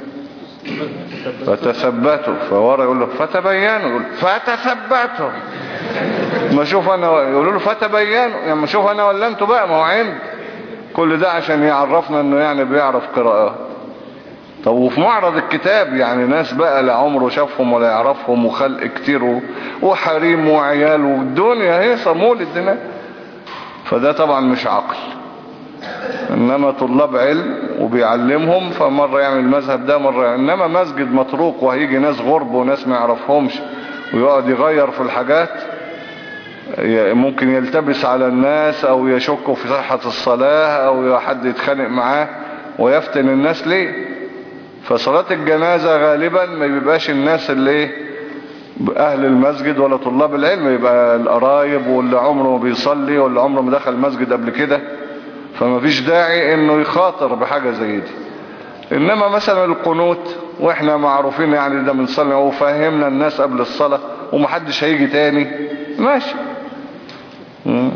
فتثبتوا، فورا يقول له فتبينوا، يقول فتثبتوا. ما شوف انا، يقولوا له فتبينوا، يعني ما شوف انا ولا انتوا بقى، ما هو عند كل ده عشان يعرفنا انه يعني بيعرف قراءات. طب وفي معرض الكتاب يعني ناس بقى لا عمره شافهم ولا يعرفهم، وخلق كتير وحريم وعيال والدنيا هيصة مولد هنا، فده طبعا مش عقل. انما طلاب علم وبيعلمهم، فمرة يعمل المذهب ده مرة يعني. انما مسجد مطروق وهيجي ناس غرب وناس ما يعرفهمش ويقعد يغير في الحاجات، ممكن يلتبس على الناس او يشكوا في صحة الصلاة او حد يتخانق معاه ويفتن الناس ليه. فصلاة الجنازة غالبا ما بيبقاش الناس اللي اهل المسجد ولا طلاب العلم، يبقى القرايب واللي عمره بيصلي واللي عمره ما دخل المسجد قبل كده، فما فيش داعي انه يخاطر بحاجة زي دي. انما مثلا القنوت واحنا معروفين يعني ده بنصلي وفهمنا الناس قبل الصلاة ومحدش هيجي تاني، ماشي. مم.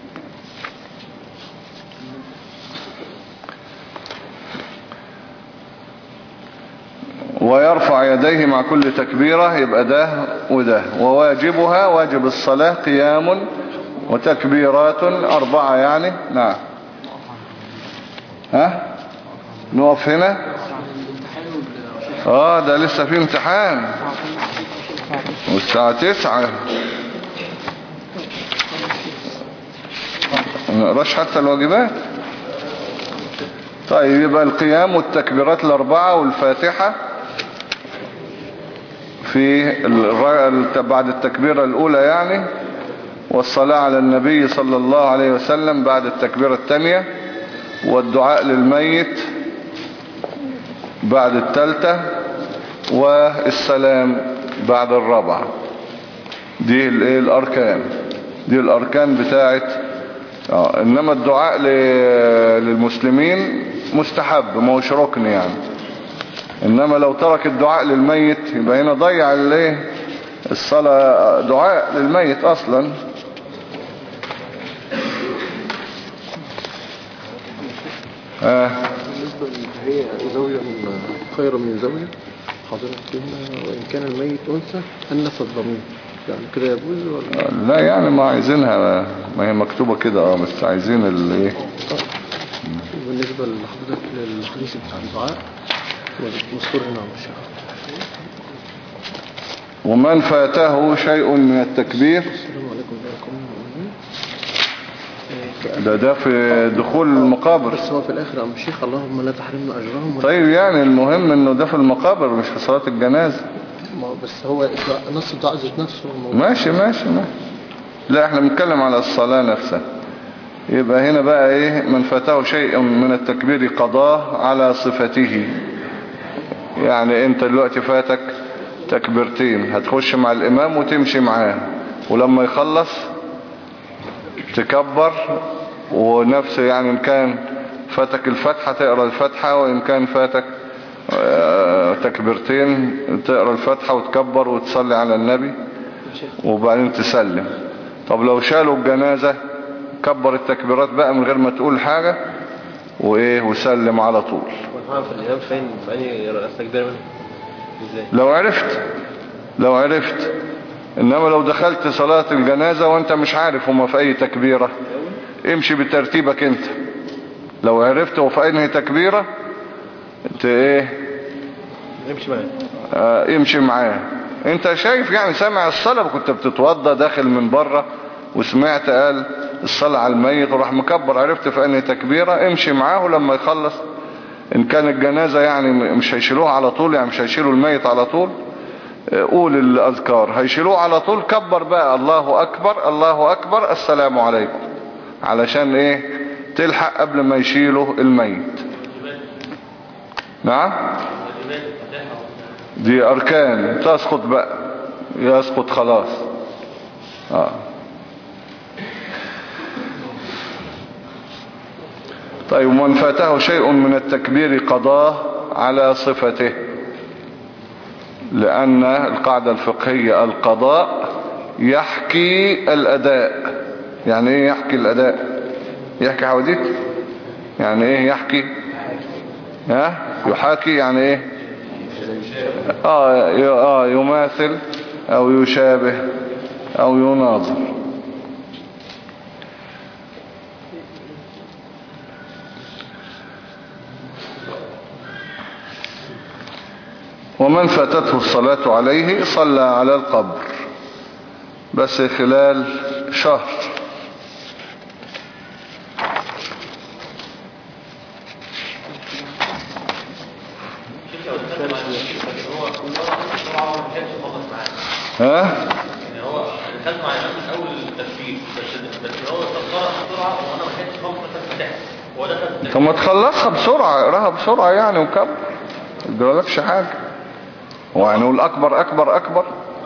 ويرفع يديه مع كل تكبيرة، يبقى ده وده. وواجبها واجب الصلاة قيام وتكبيرات أربعة يعني. نعم. ها نقف هنا. اه ده لسه في امتحان والساعة تسعة، نقراش حتى الواجبات. طيب يبقى القيام والتكبيرات الأربعة والفاتحة في بعد التكبيرة الأولى يعني، والصلاة على النبي صلى الله عليه وسلم بعد التكبيرة الثانية، والدعاء للميت بعد الثالثة، والسلام بعد الرابعة. دي الايه الأركان، دي الأركان بتاعت آه. إنما الدعاء للمسلمين مستحب ما هوش ركن يعني. إنما لو ترك الدعاء للميت يبقى هنا ضيع الايه الصلاة، دعاء للميت أصلا. آه. بالنسبة هي زوجة خير من زوجة حضرت فيها، وإن كان الميت أنثى أنثى الضمير، يعني كده يجوز ولا؟ لا يعني ما عايزينها، ما هي مكتوبة كده اه، بس عايزين الايه. بالنسبة لحضرتك للحديث بتاع الدعاء مذكور هنا عن الشيخ. ومن فاته شيء من التكبير، السلام عليكم ورحمة ده ده في دخول المقابر. بس هو في الآخر عم الشيخ اللهم لا تحرمنا أجرهم. طيب يعني المهم انه ده في المقابر مش في صلاة الجنازة. بس هو نص الدعاء ذات نفسه ماشي ماشي ماشي. لا احنا بنتكلم على الصلاة نفسها. يبقى هنا بقى ايه، من فاته شيء من التكبير قضاه على صفته. يعني انت دلوقتي فاتك تكبيرتين، هتخش مع الامام وتمشي معاه، ولما يخلص تكبر، ونفس يعني ان كان فاتك الفتحة تقرأ الفتحة، وان كان فاتك تكبيرتين تقرأ الفتحة وتكبر وتصلي على النبي وبعدين تسلم. طب لو شالوا الجنازة كبر التكبيرات بقى من غير ما تقول حاجة وايه وسلم على طول. ونعرف الإمام فين بأني تكبير منه ازاي؟ لو عرفت لو عرفت انما لو دخلت صلاة الجنازة وانت مش عارف هما في اي تكبيرة، امشي بترتيبك انت. لو عرفت هو في انهي تكبيرة انت ايه امشي معاه. اه امشي معاه. انت شايف يعني سامع الصلاة، كنت بتتوضى داخل من بره وسمعت قال الصلاة على الميت وراح مكبر، عرفت في انهي تكبيرة، امشي معاه لما يخلص. ان كان الجنازة يعني مش هيشيلوها على طول، يعني مش هيشيلوا الميت على طول، قول الأذكار. هيشيلوه على طول كبر بقى الله أكبر الله أكبر السلام عليكم، علشان ايه تلحق قبل ما يشيلوا الميت. نعم دي أركان تسقط بقى، يسقط خلاص. آه. طيب ومن فاته شيء من التكبير قضاه على صفته، لأن القاعدة الفقهية القضاء يحكي الأداء. يعني ايه يحكي الأداء؟ يحكي حواديت، يعني ايه يحكي؟ ها يحاكي يعني ايه؟ آه, اه يماثل او يشابه او يناظر. ومن فاتته الصلاة عليه صلى على القبر بس خلال شهر. ها؟ يعني هو دخلت مع الإمام من أول التكبير بس بس هو استقرأ بسرعة وأنا ما كانش خالص فتح هو دخل. طب ما تخلصها بسرعة، اقراها بسرعة يعني وكبر، ما تقولكش حاجة. هو يعني نقول أكبر أكبر أكبر؟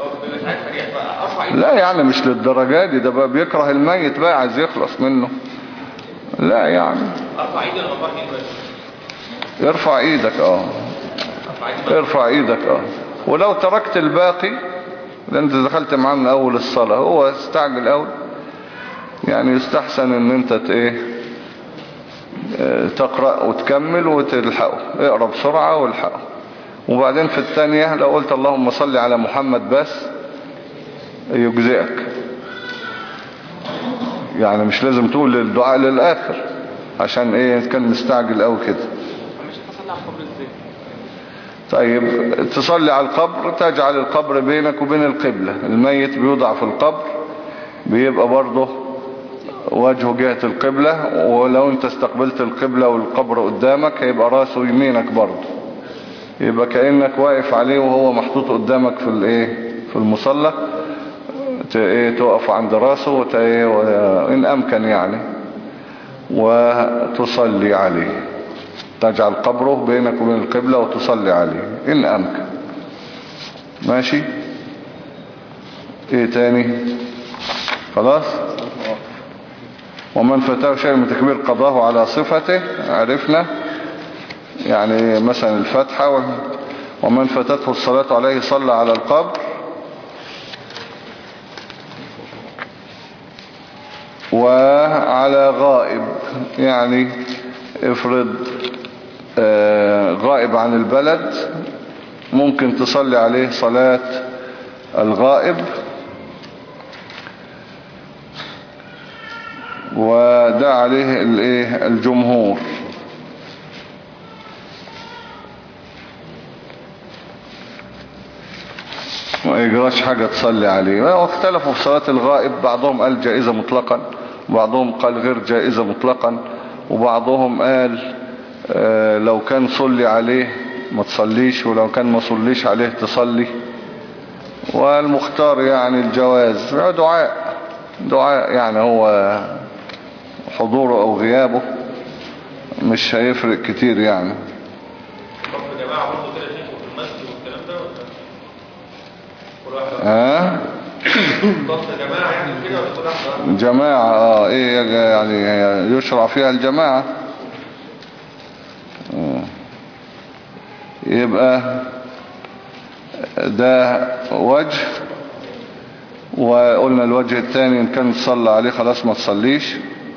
لا يعني مش للدرجة دي، ده بقى بيكره الميت بقى عايز يخلص منه. لا يعني ارفع ايدي ولا ارفع ايدي؟ ارفع ايدك اه ارفع ايدك اه ولو تركت الباقي لان انت دخلت معاه من اول الصلاة، هو استعجل اول يعني يستحسن ان انت ايه تقرأ وتكمل وتلحقه، اقرأ بسرعة والحقه. وبعدين في الثانية لو قلت اللهم صل على محمد بس يجزئك، يعني مش لازم تقول الدعاء للآخر عشان ايه كان مستعجل او كده. مش هتصلي على القبر ازاي؟ طيب تصلي على القبر، تجعل القبر بينك وبين القبلة. الميت بيوضع في القبر بيبقى برضه وجهه جهة القبلة، ولو انت استقبلت القبلة والقبر قدامك هيبقى راسه يمينك برضه، يبقى كأنك واقف عليه وهو محطوط قدامك في الايه في المصلى. تقف عند راسه وإن أمكن يعني وتصلي عليه، تجعل قبره بينك وبين القبلة وتصلي عليه إن أمكن. ماشي. ايه تاني؟ خلاص. ومن فاته شيء من تكبير قضاه على صفته، عرفنا يعني مثلا الفتحة. ومن فاتته الصلاة عليه صلى على القبر. وعلى غائب، يعني افرض غائب عن البلد ممكن تصلي عليه صلاة الغائب، وده عليه الايه الجمهور. ما يجراش حاجة تصلي عليه. واختلفوا في صلاة الغائب، بعضهم قال جائزة مطلقا وبعضهم قال غير جائزة مطلقا، وبعضهم قال آه لو كان صلي عليه ما تصليش، ولو كان ما صليش عليه تصلي. والمختار يعني الجواز، دعاء دعاء يعني هو حضوره او غيابه مش هيفرق كتير يعني. طب يا جماعه برضه كده شيخ في المسجد والكلام ده ولا كل واحد؟ ها طب يا جماعه يعني كده ولا كل واحد؟ جماعة اه ايه يعني يشرع فيها الجماعة. يبقى ده وجه. وقلنا الوجه الثاني ان كان تصلى عليه خلاص ما تصليش.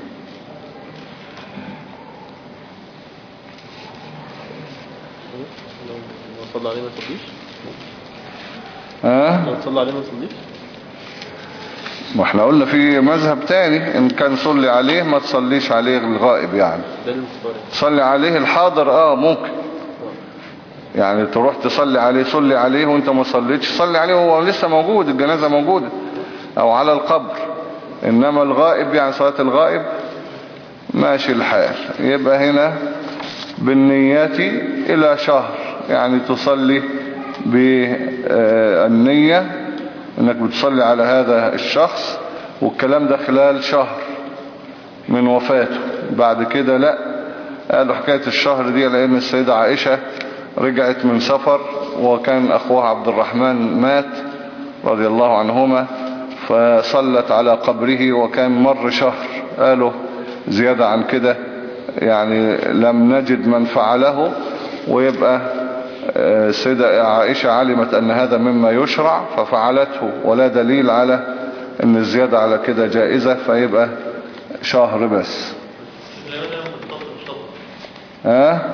لو صلى عليه ما تصليش. ها لو صلى عليه ما تصليش. ما احنا قلنا في مذهب تاني ان كان صلي عليه ما تصليش عليه الغائب، يعني ده المختار. صلي عليه الحاضر اه ممكن، يعني تروح تصلي عليه، صلي عليه وانت ما صليتش، صلي عليه وهو لسه موجود، الجنازة موجودة او على القبر. انما الغائب يعني صلاة الغائب ماشي الحال. يبقى هنا بالنيات الى شهر، يعني تصلي بالنية انك بتصلي على هذا الشخص، والكلام ده خلال شهر من وفاته. بعد كده لا، قالوا حكاية الشهر دي لان السيدة عائشة رجعت من سفر وكان اخوها عبد الرحمن مات رضي الله عنهما، فصلت على قبره وكان مر شهر. قالوا زيادة عن كده يعني لم نجد من فعله، ويبقى سيدة عائشة علمت أن هذا مما يشرع ففعلته، ولا دليل على أن الزيادة على كده جائزة، فيبقى شهر بس. ها؟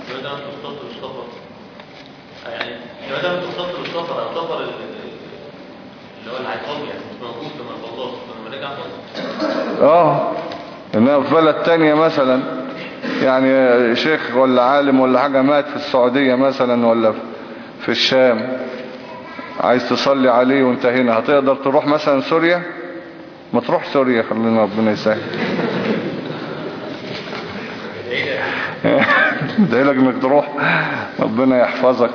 يعني لو ده متصل بالسفر او سفر اللي هو العقاب يعني مش موجود كما خلاص لما رجع مصر. اه انها في بلد تانية مثلا، يعني شيخ ولا عالم ولا حاجة مات في السعودية مثلا ولا في الشام، عايز تصلي عليه وانت هنا، هتقدر تروح مثلا سوريا؟ ما تروح سوريا، خلينا ربنا يسهل. ده لك انك تروح، ربنا يحفظك.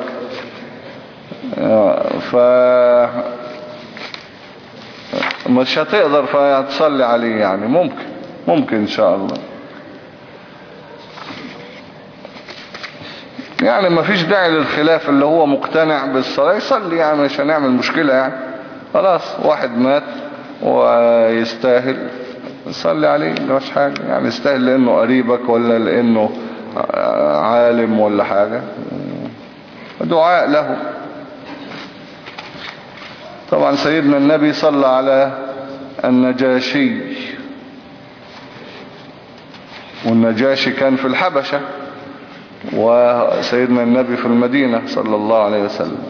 ف مش هتقدر فهتصلي عليه، يعني ممكن ممكن ان شاء الله. يعني ما فيش داعي للخلاف، اللي هو مقتنع بالصلاة يصلي، يعني مش هنعمل مشكلة يعني. خلاص واحد مات ويستاهل يصلي عليه، مش حاجة يعني، يستاهل لانه قريبك ولا لانه عالم ولا حاجة، دعاء له. طبعا سيدنا النبي صلى على النجاشي، والنجاشي كان في الحبشة، وسيدنا النبي في المدينة صلى الله عليه وسلم.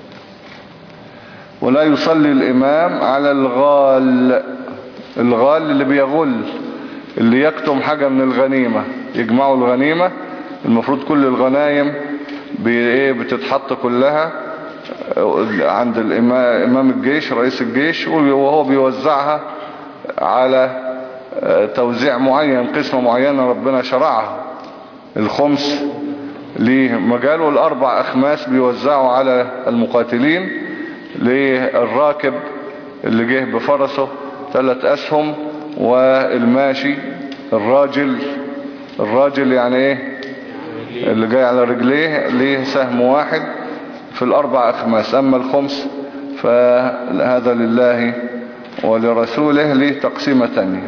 ولا يصلي الإمام على الغال، الغال اللي بيغل، اللي يكتم حاجة من الغنيمة، يجمعوا الغنيمة، المفروض كل الغنايم بتتحط كلها عند الإمام الجيش رئيس الجيش، وهو بيوزعها على توزيع معين، قسمة معينة ربنا شرعها. الخمس ليه مجال، والأربع أخماس بيوزعوا على المقاتلين، للراكب اللي جه بفرسه ثلاث أسهم، والماشي الراجل، الراجل يعني ايه اللي جاي على رجليه ليه سهم واحد في الأربع أخماس. أما الخمس فهذا لله ولرسوله ليه تقسيمة تانية.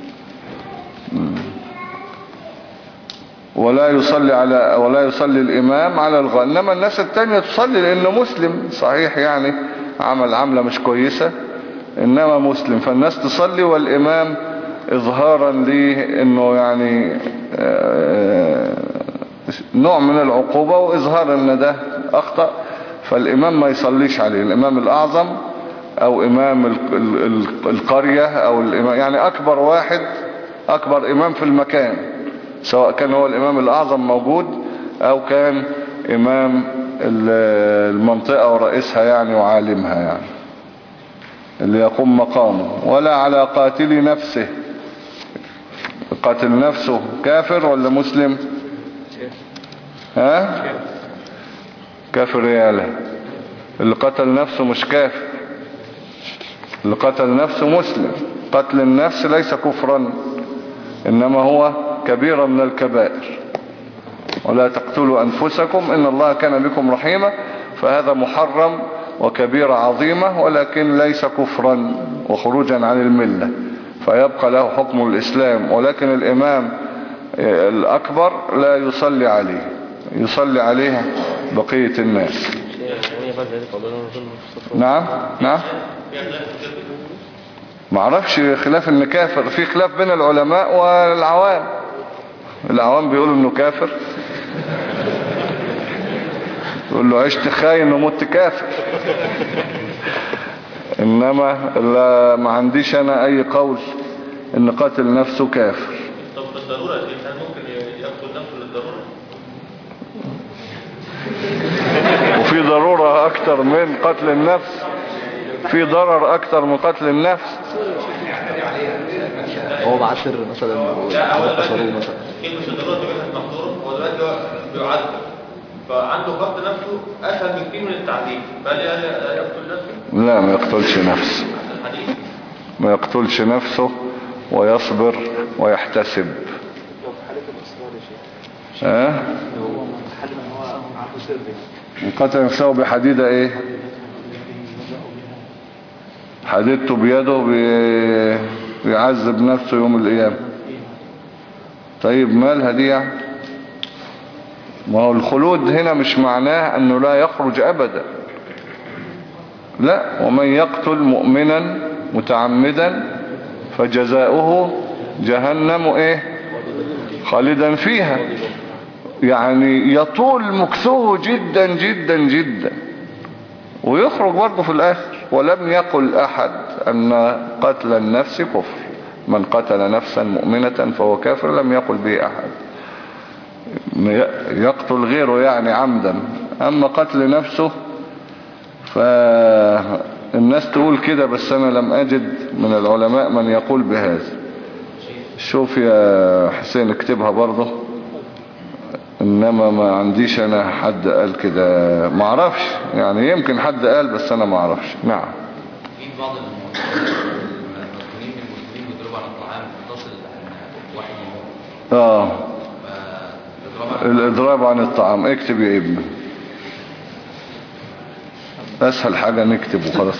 ولا يصلي على ولا يصلي الإمام على الغال. إنما الناس التانية تصلي لأنه مسلم، صحيح يعني عمل عملة مش كويسة، إنما مسلم، فالناس تصلي، والإمام إظهارا لأنه يعني نوع من العقوبة، وإظهار أن ده أخطأ، فالإمام ما يصليش عليه. الإمام الأعظم أو إمام القرية أو الإمام يعني أكبر واحد، أكبر إمام في المكان، سواء كان هو الإمام الأعظم موجود أو كان إمام المنطقة ورئيسها يعني وعالمها يعني اللي يقوم مقامه. ولا على قاتل نفسه. قاتل نفسه كافر ولا مسلم؟ ها؟ كافر ياله. اللي قتل نفسه مش كافر، اللي قتل نفسه مسلم. قتل النفس ليس كفرا، إنما هو كبيرة من الكبائر. ولا تقتلوا أنفسكم إن الله كان بكم رحيما، فهذا محرم وكبيرة عظيمة، ولكن ليس كفرا وخروجا عن الملة، فيبقى له حكم الإسلام. ولكن الإمام الأكبر لا يصلي عليه، يصلي عليه بقية الناس. نعم نعم معرفش خلاف ان كافر، في خلاف بين العلماء والعوام. العوام بيقولوا انه كافر، يقول له عشت خاين ومت كافر. انما لا، ما عنديش انا اي قول ان قاتل نفسه كافر. طب بالضرورة الانسان ممكن يقتل نفسه للضرورة؟ وفي ضرورة اكتر من قتل النفس، في ضرر اكتر من قتل النفس. هو مع سر مثلا قصروه مثلا كلمة الضرورة تبقى مقدورة، هو دلوقتي هو بيعذب، فعنده قتل نفسه اسهل بكتير من التعذيب، فهل يقتل نفسه؟ لا، ما يقتلش نفسه، ما يقتلش نفسه ويصبر ويحتسب. ها؟ هو حل ان هو عنده سر، قتل نفسه بحديدة ايه؟ حديدته بيده بيعذب نفسه يوم القيامة. طيب مالها دي يعني؟ ما هو الخلود هنا مش معناه أنه لا يخرج أبدا، لا. ومن يقتل مؤمنا متعمدا فجزاؤه جهنم ايه خالدا فيها، يعني يطول مكثه جدا جدا جدا ويخرج برضه في الآخر. ولم يقل أحد أن قتل النفس كفر، من قتل نفسا مؤمنة فهو كافر، لم يقل به أحد. يقتل غيره يعني عمدا، أما قتل نفسه فالناس تقول كده، بس أنا لم أجد من العلماء من يقول بهذا. شوف يا حسين اكتبها برضه، إنما ما عنديش أنا حد قال كده، ما اعرفش يعني، يمكن حد قال بس أنا ما اعرفش. نعم. في بعض المسلمين المسلمين بيضربوا على الطعام تصل واحد يموت. اه الإضراب عن الطعام. اكتب يا ابني، أسهل حاجة نكتب وخلاص.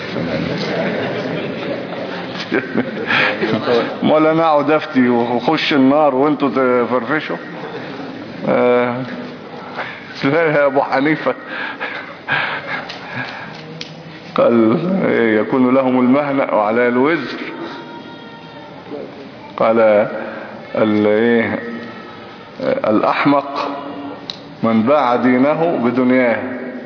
مولا انا اقعد افتي وخش النار وانتوا تفرفشوا. آه. لا يا ابو حنيفة قال يكون لهم المهنأ وعلى الوزر. قال ايه الأحمق من باع دينه بدنياه،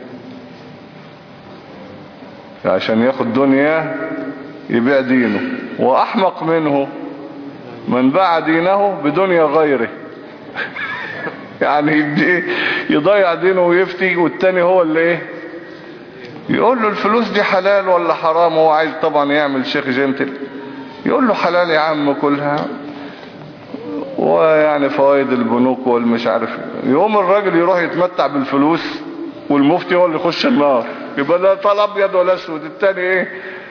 عشان ياخد دنياه يبيع دينه. وأحمق منه من باع دينه بدنيا غيره يعني يضيع دينه ويفتي، والتاني هو اللي ايه يقول له الفلوس دي حلال ولا حرام. هو عايز طبعا يعمل شيخ جنتل، يقول له حلال يا عم كلها، ويعني فوائد البنوك والمش عارف. يوم الراجل يروح يتمتع بالفلوس والمفتي هو اللي يخش النار، يبقى ده طال ابيض ولا اسود. التاني ايه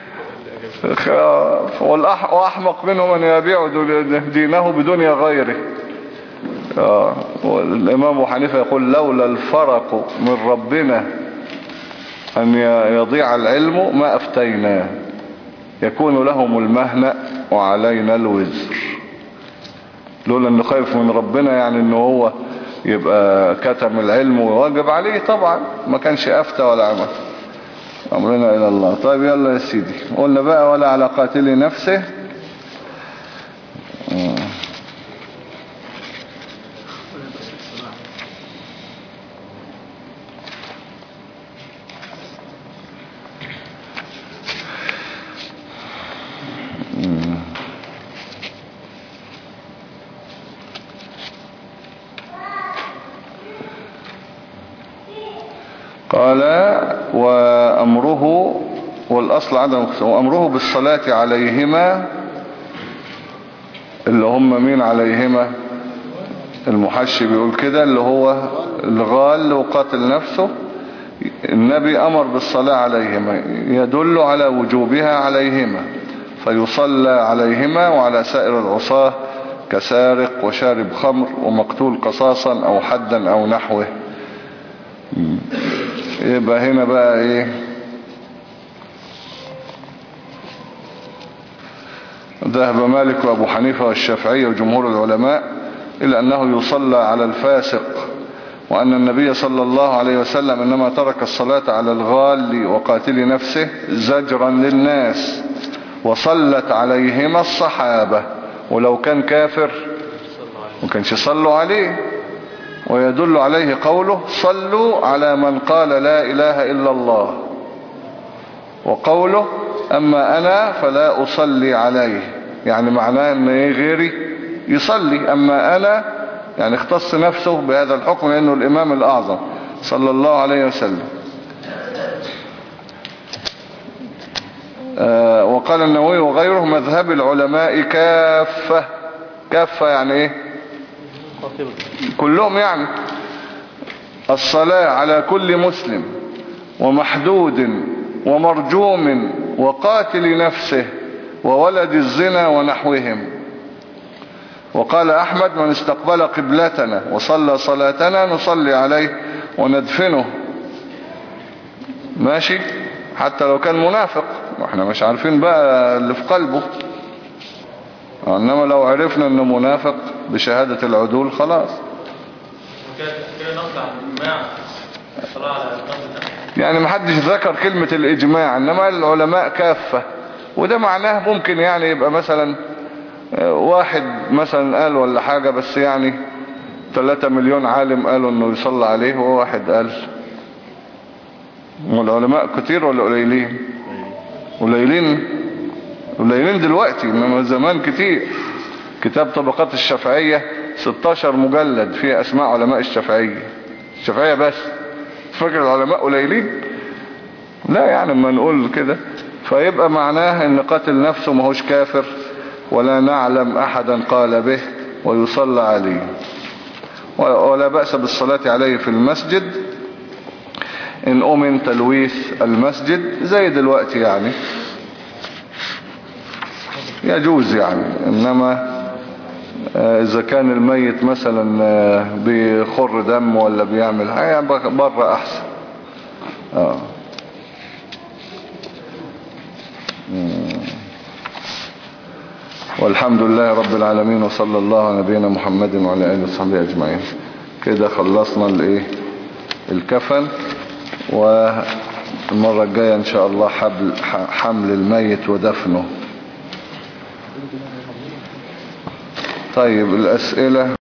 واحمق منه من يبيع دينه بدنيا غيره. آه. والامام ابو حنيفه يقول لولا الفرق من ربنا ان يضيع العلم ما افتينا، يكون لهم المهنأ وعلينا الوزر. لولا انه خايف من ربنا يعني انه هو يبقى كتم العلم وواجب عليه، طبعا ما كانش افتى ولا عمل. امرنا الى الله. طيب يلا يا سيدي، قلنا بقى ولا على قاتل نفسه. قال وأمره والأصل عدم وأمره بالصلاة عليهما، اللي هم مين عليهما؟ المحشي بيقول كده، اللي هو الغال وقاتل نفسه. النبي أمر بالصلاة عليهما يدل على وجوبها عليهما، فيصلى عليهما وعلى سائر العصاة كسارق وشارب خمر ومقتول قصاصا أو حدا أو نحوه. يبقى هنا بقى ايه ذهب مالك وابو حنيفة والشافعي وجمهور العلماء إلا أنه يصلى على الفاسق، وأن النبي صلى الله عليه وسلم إنما ترك الصلاة على الغال وقاتل نفسه زجرا للناس، وصلت عليهما الصحابة، ولو كان كافر ما كانش يصلوا عليه. ويدل عليه قوله صلوا على من قال لا إله إلا الله، وقوله أما أنا فلا أصلي عليه، يعني معناه أن إيه غيري يصلي، أما أنا يعني اختص نفسه بهذا الحكم لأنه الإمام الأعظم صلى الله عليه وسلم. آه وقال النووي وغيره مذهب العلماء كافة. كافة يعني إيه كلهم، يعني الصلاة على كل مسلم ومحدود ومرجوم وقاتل نفسه وولد الزنا ونحوهم. وقال أحمد من استقبل قبلتنا وصلى صلاتنا نصلي عليه وندفنه. ماشي، حتى لو كان منافق، واحنا مش عارفين بقى اللي في قلبه. إنما لو عرفنا أنه منافق بشهادة العدول خلاص. كده كده نقل عن الإجماع الصلاة على القتل ده. يعني محدش ذكر كلمة الإجماع، إنما العلماء كافة، وده معناه ممكن يعني يبقى مثلا واحد مثلا قال ولا حاجة، بس يعني ثلاثة مليون عالم قالوا انه يصلى عليه وواحد قال. والعلماء كتير ولا قليلين؟ قليلين قليلين دلوقتي، انما زمان كتير. كتاب طبقات الشافعية ستاشر مجلد فيه اسماء علماء الشافعية الشافعية بس. فاكر العلماء قليلين؟ لا، يعني ما نقول كده فيبقى معناه ان قتل نفسه ماهوش كافر، ولا نعلم احدا قال به ويصلى عليه، ولا بأس بالصلاة عليه في المسجد إن أمن تلويث المسجد زي دلوقتي يعني يجوز يعني. إنما إذا كان الميت مثلا بيخر دم ولا بيعمل حاجة بره أحسن. آه. والحمد لله رب العالمين، وصلى الله على نبينا محمد وعلى آله وصحبه أجمعين. كده خلصنا الايه الكفن، والمرة الجاية ان شاء الله حبل حمل الميت ودفنه. طيب الأسئلة.